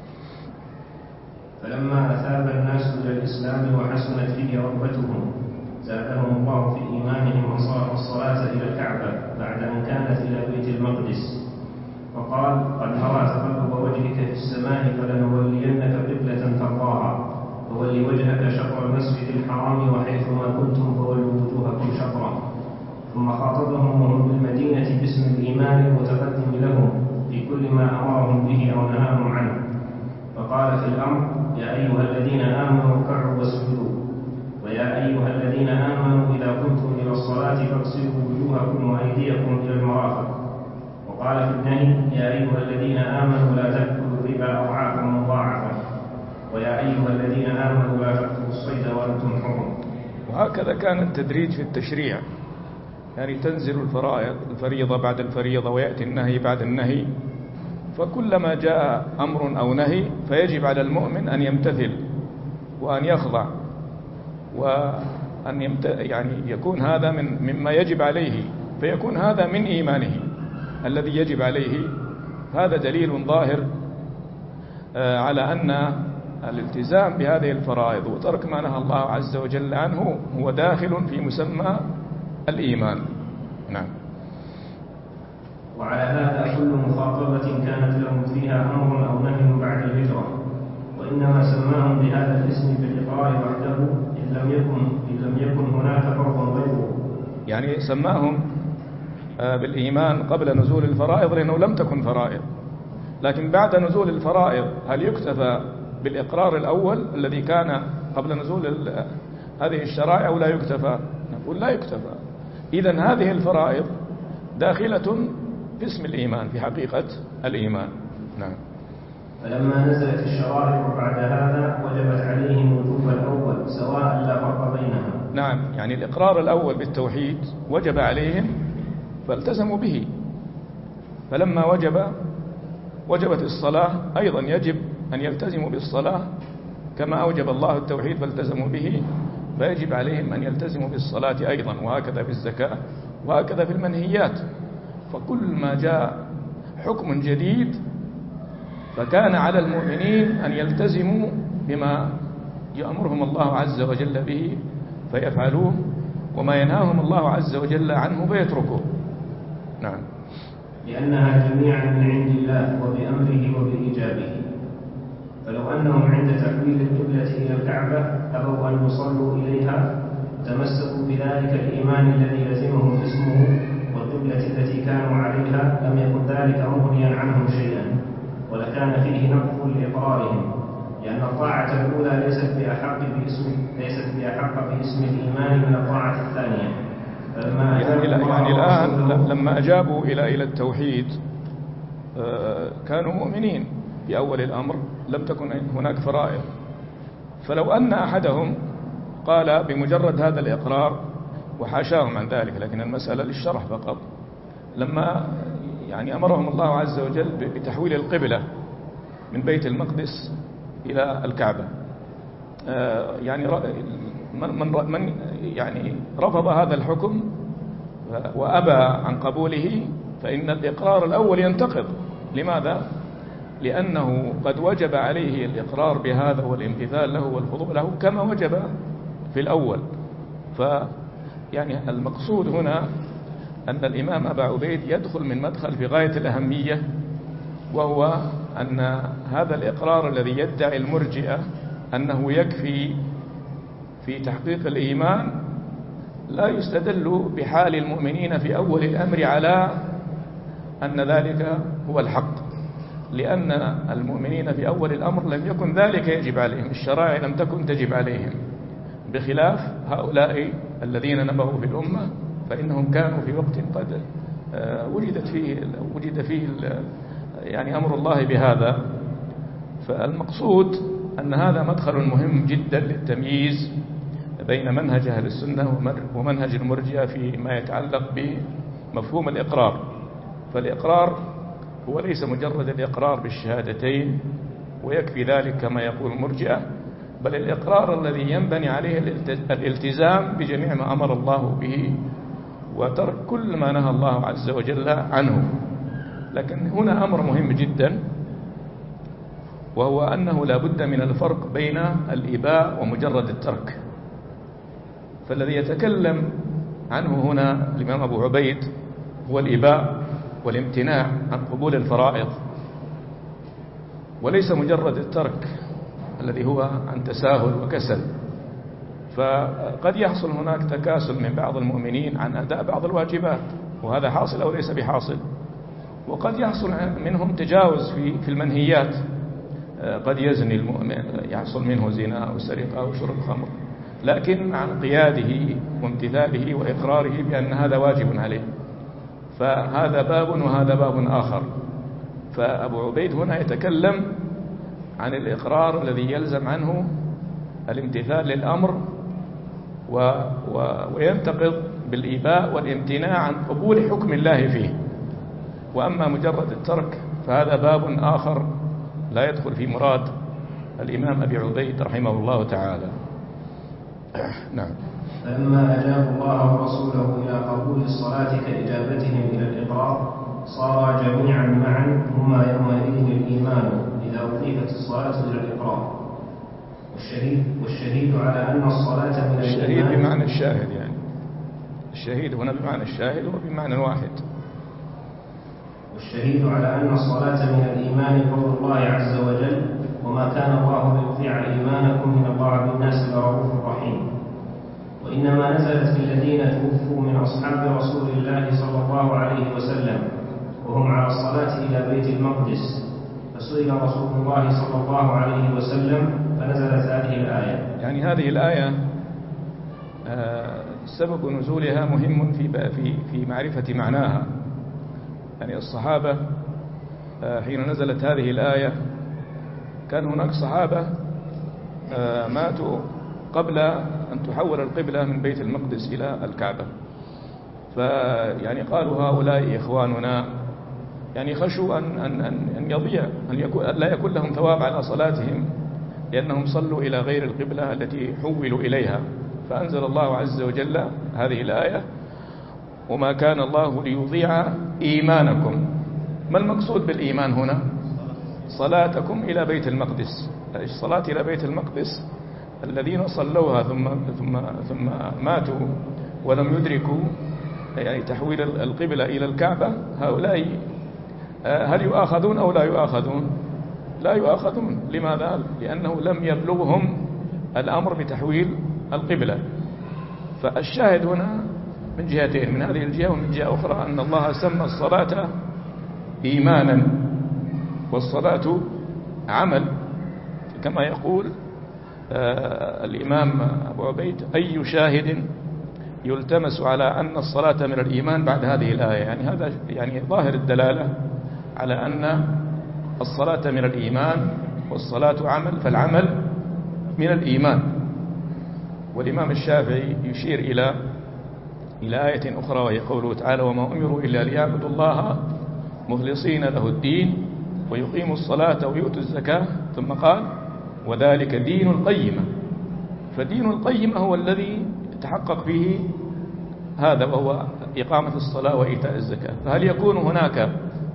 فلما أثاب الناس إلى الإسلام وحسنت فيه رغبتهم زادهم الله في إيمانهم وصرف الصلاة إلى الكعبة بعد أن كانت إلى بيت المقدس، وقال: قد نرى تقلب وجهك في السماء فلنولينك قبلة ترضاها فول وجهك شطر المسجد الحرام وحيثما كنتم فولوا وجوهكم شطره. ثم خاطبهم وهم بالمدينة باسم الإيمان المتقدم لهم في كل ما أمرهم به أو نهاهم عنه، فقال في الأمر: يا أيها الذين آمنوا اركعوا واسجدوا، ويا أيها الذين آمنوا إذا قمتم إلى الصلاة فاغسلوا وجوهكم وأيديكم إلى المرافق. وقال في النهي: يا أيها الذين آمنوا لا تأكلوا الربا أضعافا مضاعفة، ويا أيها الذين آمنوا لا تقتلوا الصيد وأنتم حرم. وهكذا كان التدريج في التشريع، يعني تنزل الفريضة بعد الفريضة ويأتي النهي بعد النهي، فكلما جاء أمر أو نهي فيجب على المؤمن أن يمتثل وأن يخضع، وأن يعني يكون هذا مما يجب عليه، فيكون هذا من إيمانه الذي يجب عليه. هذا دليل ظاهر على أن الالتزام بهذه الفرائض وترك ما نهى الله عز وجل عنه هو داخل في مسمى الإيمان. نعم. وعلى هذا كل مخاطبة كانت لهم فيها أمر أو نهي بعد الهجرة، وإنما سماهم بهذا الاسم بالإقرار وحده إن لم يكن هناك فرق غيره. يعني سماهم بالإيمان قبل نزول الفرائض لأنه لم تكن فرائض، لكن بعد نزول الفرائض هل يكتفى بالإقرار الأول الذي كان قبل نزول هذه الشرائع أو لا يكتفى؟ نقول لا يكتفى. إذن هذه الفرائض داخلة في اسم الإيمان، في حقيقة الإيمان. نعم. فلما نزلت الشرائع بعد هذا وجبت عليهم وجوب الأول سواء لا فرق بينها. نعم، يعني الإقرار الأول بالتوحيد وجب عليهم فالتزموا به، فلما وجبت الصلاة أيضا يجب أن يلتزموا بالصلاة كما أوجب الله التوحيد فالتزموا به، فيجب عليهم أن يلتزموا بالصلاة أيضا، وهكذا في الزكاة وهكذا في المنهيات. فكل ما جاء حكم جديد فكان على المؤمنين أن يلتزموا بما يأمرهم الله عز وجل به فيفعلوه، وما ينهاهم الله عز وجل عنه فيتركوه. نعم. لأنها جميعا من عند الله وبأمره وبإيجابه. فلو أنهم عند تحويل القبلة إلى الكعبة أبوا أن يصلوا إليها تمسكوا بذلك الإيمان الذي لزمهم اسمه والقبلة التي كانوا عليها، لم يكن ذلك مغنيا عنهم شيئا، ولكان فيه نقض لإقرارهم، لأن الطاعة الأولى ليست بأحق باسم الإيمان من الطاعة الثانية. يعني الآن لما أجابوا إلى التوحيد كانوا مؤمنين في أول الأمر، لم تكن هناك فرائض. فلو أن أحدهم قال بمجرد هذا الإقرار، وحاشاهم عن ذلك، لكن المسألة للشرح فقط، لما يعني أمرهم الله عز وجل بتحويل القبلة من بيت المقدس إلى الكعبة، يعني من يعني رفض هذا الحكم وأبى عن قبوله، فإن الإقرار الأول ينتقض. لماذا؟ لأنه قد وجب عليه الإقرار بهذا والامتثال له والخضوع له كما وجب في الأول. فيعني المقصود هنا أن الإمام أبا عبيد يدخل من مدخل في غاية الأهمية، وهو أن هذا الإقرار الذي يدعي المرجئة أنه يكفي في تحقيق الإيمان لا يستدل بحال المؤمنين في أول الأمر على أن ذلك هو الحق، لأن المؤمنين في أول الأمر لم يكن ذلك يجب عليهم، الشرائع لم تكن تجب عليهم، بخلاف هؤلاء الذين نبغوا في الأمة، فإنهم كانوا في وقت قد وجد فيه يعني أمر الله بهذا. فالمقصود أن هذا مدخل مهم جدا للتمييز بين منهج أهل السنة ومنهج المرجئة فيما يتعلق بمفهوم الإقرار. فالإقرار هو ليس مجرد الإقرار بالشهادتين ويكفي ذلك كما يقول المرجئة، بل الإقرار الذي ينبني عليه الالتزام بجميع ما أمر الله به وترك كل ما نهى الله عز وجل عنه. لكن هنا أمر مهم جدا، وهو أنه لا بد من الفرق بين الإباء ومجرد الترك. فالذي يتكلم عنه هنا الإمام أبو عبيد هو الإباء والامتناع عن قبول الفرائض، وليس مجرد الترك الذي هو عن تساهل وكسل. فقد يحصل هناك تكاسل من بعض المؤمنين عن أداء بعض الواجبات، وهذا حاصل أو ليس بحاصل، وقد يحصل منهم تجاوز في المنهيات، قد يزني المؤمن، يحصل منه زنا أو سرقة أو شرب خمر، لكن عن قياده وامتثاله وإقراره بأن هذا واجب عليه، فهذا باب وهذا باب آخر. فأبو عبيد هنا يتكلم عن الإقرار الذي يلزم عنه الامتثال للأمر وينتقض بالإباء والامتناع عن قبول حكم الله فيه. وأما مجرد الترك فهذا باب آخر لا يدخل في مراد الإمام أبي عبيد رحمه الله تعالى. نعم. فلما أجاب الله ورسوله إلى قبول الصلاة كإجابتهم إلى الإقرار صار جميعا معا هما يومئذ الإيمان إذا أضيفت الصلاة إلى الإقرار. والشهيد على أن الصلاة من الإيمان. الشهيد بمعنى الشاهد، يعني الشهيد هنا بمعنى الشاهد وبمعنى واحد. والشهيد على أن الصلاة من الإيمان قول الله عز وجل وما كان الله ليضيع إيمانكم إن الله بالناس لرؤوف رحيم. وإنما نزلت في الذين توفوا من أصحاب رسول الله صلى الله عليه وسلم وهم على الصلاة إلى بيت المقدس، فسئل رسول الله صلى الله عليه وسلم فنزلت هذه الآية. يعني هذه الآية سبب نزولها مهم في معرفة معناها. يعني الصحابة حين نزلت هذه الآية كان هناك صحابة ماتوا قبل أن تحول القبلة من بيت المقدس إلى الكعبة، فيعني قالوا هؤلاء إخواننا، يعني خشوا أن يضيع، أن لا يكون لهم ثواب على صلاتهم لأنهم صلوا إلى غير القبلة التي حولوا إليها. فأنزل الله عز وجل هذه الآية: وما كان الله ليضيع إيمانكم. ما المقصود بالإيمان هنا؟ صلاتكم إلى بيت المقدس. الصلاة إلى بيت المقدس الذين صلوها ثم ماتوا ولم يدركوا يعني تحويل القبلة إلى الكعبة، هؤلاء هل يؤاخذون أو لا يؤاخذون؟ لا يؤاخذون. لماذا؟ لأنه لم يبلغهم الأمر بتحويل القبلة. فالشاهد هنا من جهتين، من هذه الجهة ومن جهة أخرى، أن الله سمى الصلاة إيمانا والصلاة عمل، كما يقول الإمام أبو عبيد: أي شاهد يلتمس على أن الصلاة من الإيمان بعد هذه الآية. يعني هذا يعني ظاهر الدلالة على أن الصلاة من الإيمان والصلاة عمل، فالعمل من الإيمان. والإمام الشافعي يشير إلى آية أخرى وهي قوله تعالى: وما أمروا إلا ليعبدوا الله مخلصين له الدين ويقيموا الصلاة ويؤتوا الزكاة، ثم قال: وذلك دين القيمة. فدين القيمة هو الذي تحقق فيه هذا، وهو إقامة الصلاة وإيتاء الزكاة. فهل يكون هناك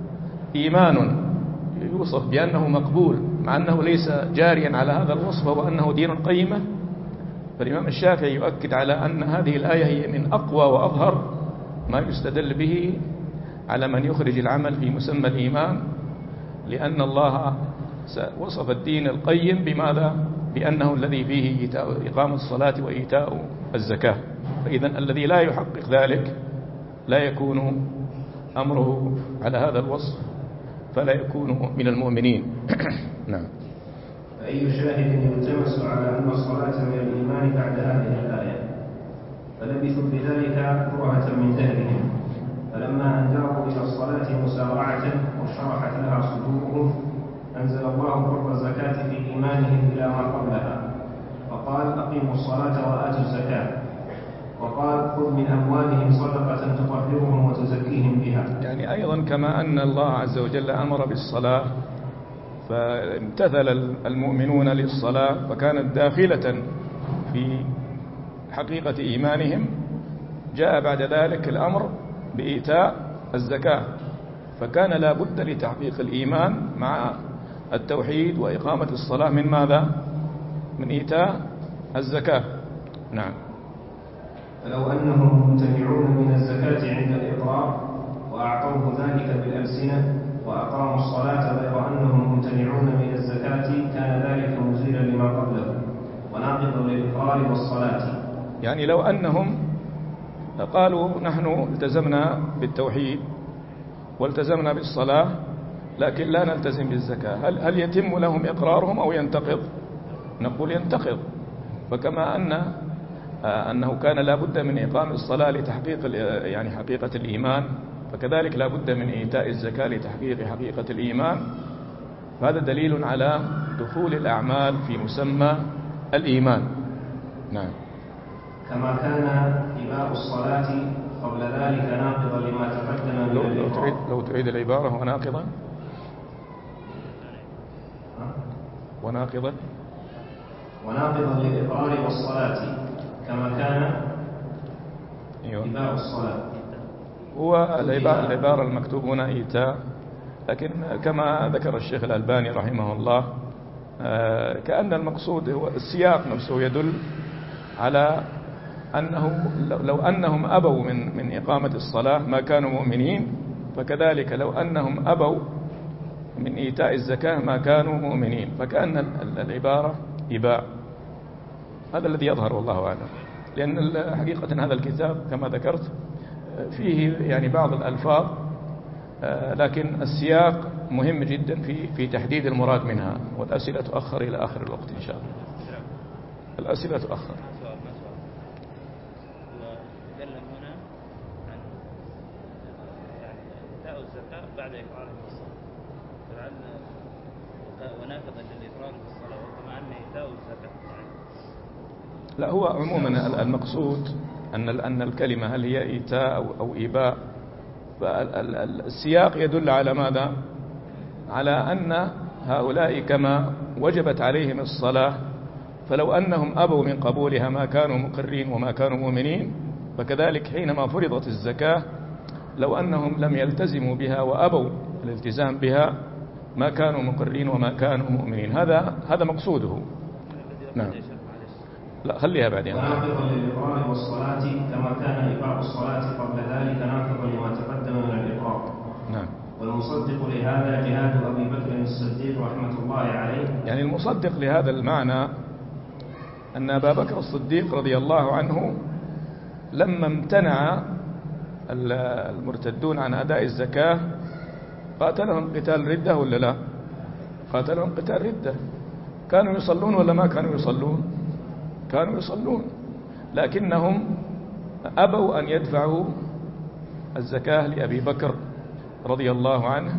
إيمان يوصف بأنه مقبول مع أنه ليس جاريا على هذا الوصف وهو أنه دين القيمة؟ فالإمام الشافعي يؤكد على أن هذه الآية هي من أقوى وأظهر ما يستدل به على من يخرج العمل في مسمى الإيمان، لأن الله وصف الدين القيم بماذا؟ بأنه الذي فيه إقامة الصلاة وإيتاء الزكاة. فإذا الذي لا يحقق ذلك لا يكون أمره على هذا الوصف، فلا يكون من المؤمنين. نعم. فأي شاهد يلتمس على أن الصلاة من الإيمان بعد هذه الآية؟ فلبثوا بذلك برهة من دهرهم، فلما أنذروا إلى الصلاة مسارعة وشرحت لها صدورهم أنزل الله فرض الزكاة في إيمانهم إلى ما قبلها، فقال: أقيموا الصلاة وآتوا الزكاة، وقال: خذ من أموالهم صدقة تطهرهم وتزكيهم بها. يعني أيضا كما أن الله عز وجل أمر بالصلاة فامتثل المؤمنون للصلاة فكانت داخلة في حقيقة إيمانهم، جاء بعد ذلك الأمر بإيتاء الزكاة، فكان لا بد لتحقيق الإيمان مع التوحيد وإقامة الصلاة من ماذا؟ من إيتاء الزكاة. نعم. فلو أنهم ممتنعون من الزكاة عند الإقرار وأعطوه ذلك بالألسنة وأقاموا الصلاة غير أنهم ممتنعون من الزكاة كان ذلك مزيلا لما قبله وناقضا للإقرار والصلاة. يعني لو أنهم قالوا نحن التزمنا بالتوحيد والتزمنا بالصلاة لكن لا نلتزم بالزكاة، هل يتم لهم إقرارهم أو ينتقض؟ نقول ينتقض. فكما أنه كان لا بد من إقام الصلاة لتحقيق يعني حقيقة الإيمان، فكذلك لا بد من إيتاء الزكاة لتحقيق حقيقة الإيمان. هذا دليل على دخول الأعمال في مسمى الإيمان. نعم. كما كان إباء الصلاة قبل ذلك ناقضا لما تقدم من الإقرار. لو تعيد العبارة. وناقضا للإقرار والصلاة كما كان إباء الصلاة. هو العبارة المكتوب هنا إيتاء، لكن كما ذكر الشيخ الألباني رحمه الله كأن المقصود هو السياق نفسه يدل على أنه لو أنهم أبوا من إقامة الصلاة ما كانوا مؤمنين، فكذلك لو أنهم أبوا من إيتاء الزكاة ما كانوا مؤمنين، فكأن العبارة إباء. هذا الذي يظهر والله أعلم، لأن حقيقة هذا الكتاب كما ذكرت فيه يعني بعض الألفاظ، لكن السياق مهم جدا في تحديد المراد منها، والأسئلة تؤخر إلى آخر الوقت إن شاء الله. الأسئلة تؤخر. الزكاة بعد إقرارهم بالصلاة، فلعل ونافذا للإقرار بالصلاة وكما أن إيتاء الزكاة يعني. لا، هو عموما المقصود أن الكلمة هل هي إيتاء أو إيباء، فالسياق يدل على ماذا؟ على أن هؤلاء كما وجبت عليهم الصلاة فلو أنهم أبوا من قبولها ما كانوا مقرين وما كانوا مؤمنين، فكذلك حينما فرضت الزكاة لو أنهم لم يلتزموا بها وأبوا الالتزام بها ما كانوا مقرين وما كانوا مؤمنين. هذا مقصوده. نعم. لا، خليها بعدين. وناقضا للإقرار والصلاة كما كان إقرار الصلاة قبل ذلك ناقضا لما تقدم من الإقرار. نعم. والمصدق لهذا جهاد أبي بكر الصديق رحمة الله عليه. يعني المصدق لهذا المعنى أن أبا بكر الصديق رضي الله عنه لما امتنع المرتدون عن أداء الزكاة قاتلهم قتال ردة ولا لا؟ قاتلهم قتال ردة. كانوا يصلون ولا ما كانوا يصلون؟ كانوا يصلون، لكنهم أبوا أن يدفعوا الزكاة لأبي بكر رضي الله عنه.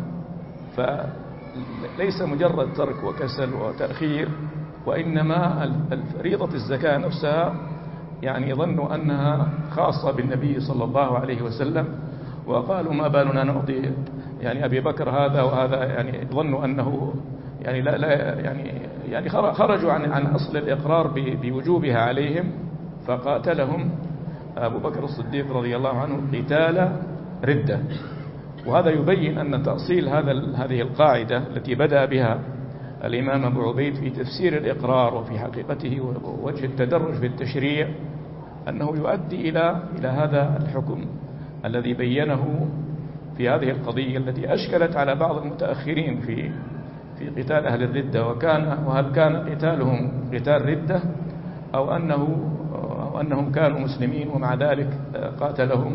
فليس مجرد ترك وكسل وتأخير، وإنما فريضة الزكاة نفسها يعني ظنوا أنها خاصة بالنبي صلى الله عليه وسلم، وقالوا ما بالنا نعطي يعني أبي بكر هذا وهذا، يعني ظنوا أنه يعني لا يعني خرجوا عن أصل الإقرار بوجوبها عليهم، فقاتلهم أبو بكر الصديق رضي الله عنه قتال ردة. وهذا يبين أن تأصيل هذه القاعدة التي بدأ بها الإمام أبو عبيد في تفسير الإقرار وفي حقيقته ووجه التدرج في التشريع أنه يؤدي إلى هذا الحكم الذي بينه في هذه القضية التي أشكلت على بعض المتأخرين في قتال أهل الردة، وهل كان قتالهم قتال ردة أو أنهم كانوا مسلمين ومع ذلك قاتلهم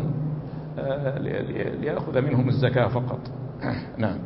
ليأخذ منهم الزكاة فقط. نعم.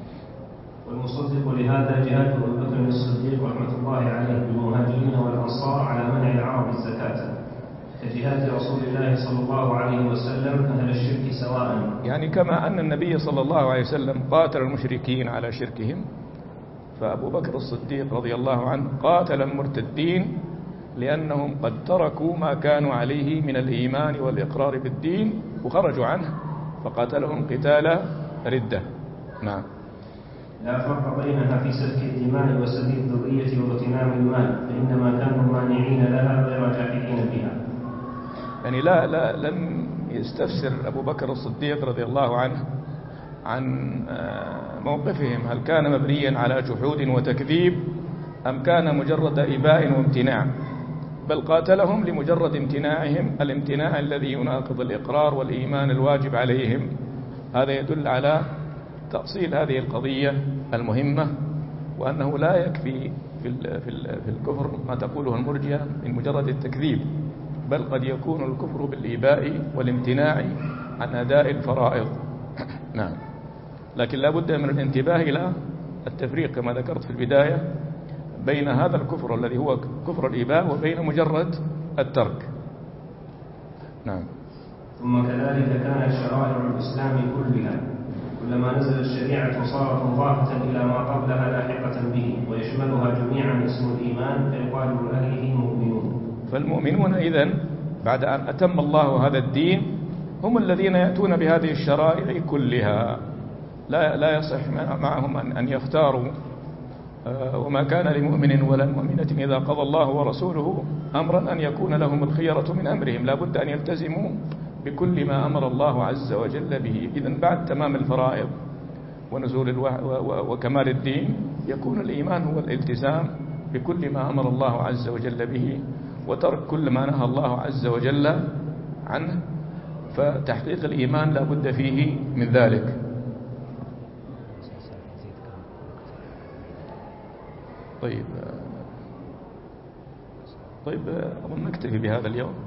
والمصدق لهذا جهاد أبي بكر الصديق رحمة الله عليه بالمهاجرين والأنصار على منع العرب الزكاة كجهاد رسول الله صلى الله عليه وسلم أهل الشرك سواء. يعني كما أن النبي صلى الله عليه وسلم قاتل المشركين على شركهم، فأبو بكر الصديق رضي الله عنه قاتل المرتدين لأنهم قد تركوا ما كانوا عليه من الإيمان والإقرار بالدين وخرجوا عنه، فقاتلهم قتال ردة. نعم. لا فرق بينها في سفك الدماء وسبيل الذرية واغتنام المال، فإنما كانوا مانعين لها غير جاحدين بها. يعني لم يستفسر أبو بكر الصديق رضي الله عنه عن موقفهم، هل كان مبنيا على جحود وتكذيب أم كان مجرد إباء وامتناع، بل قاتلهم لمجرد امتناعهم، الامتناع الذي يناقض الإقرار والإيمان الواجب عليهم. هذا يدل على تأصيل هذه القضية المهمة، وأنه لا يكفي في الكفر ما تقوله المرجئة من مجرد التكذيب، بل قد يكون الكفر بالإباء والامتناع عن أداء الفرائض. نعم. لكن لا بد من الانتباه إلى التفريق كما ذكرت في البداية بين هذا الكفر الذي هو كفر الإباء وبين مجرد الترك. نعم. ثم كذلك كانت شرائع الإسلام كلما نزل الشريعة صارت مضافة إلى ما قبلها لاحقة به، ويشملها جميعا اسم الإيمان فيقال لأهله مؤمنون. فالمؤمنون إذن بعد أن أتم الله هذا الدين هم الذين يأتون بهذه الشرائع كلها، لا يصح معهم أن يختاروا. وما كان لمؤمن ولا مؤمنة إذا قضى الله ورسوله أمرا أن يكون لهم الخيرة من أمرهم، لا بد أن يلتزموا بكل ما أمر الله عز وجل به. إذن بعد تمام الفرائض ونزول وكمال الدين يكون الإيمان هو الالتزام بكل ما أمر الله عز وجل به وترك كل ما نهى الله عز وجل عنه، فتحقيق الإيمان لا بد فيه من ذلك. طيب أظن نكتفي بهذا اليوم.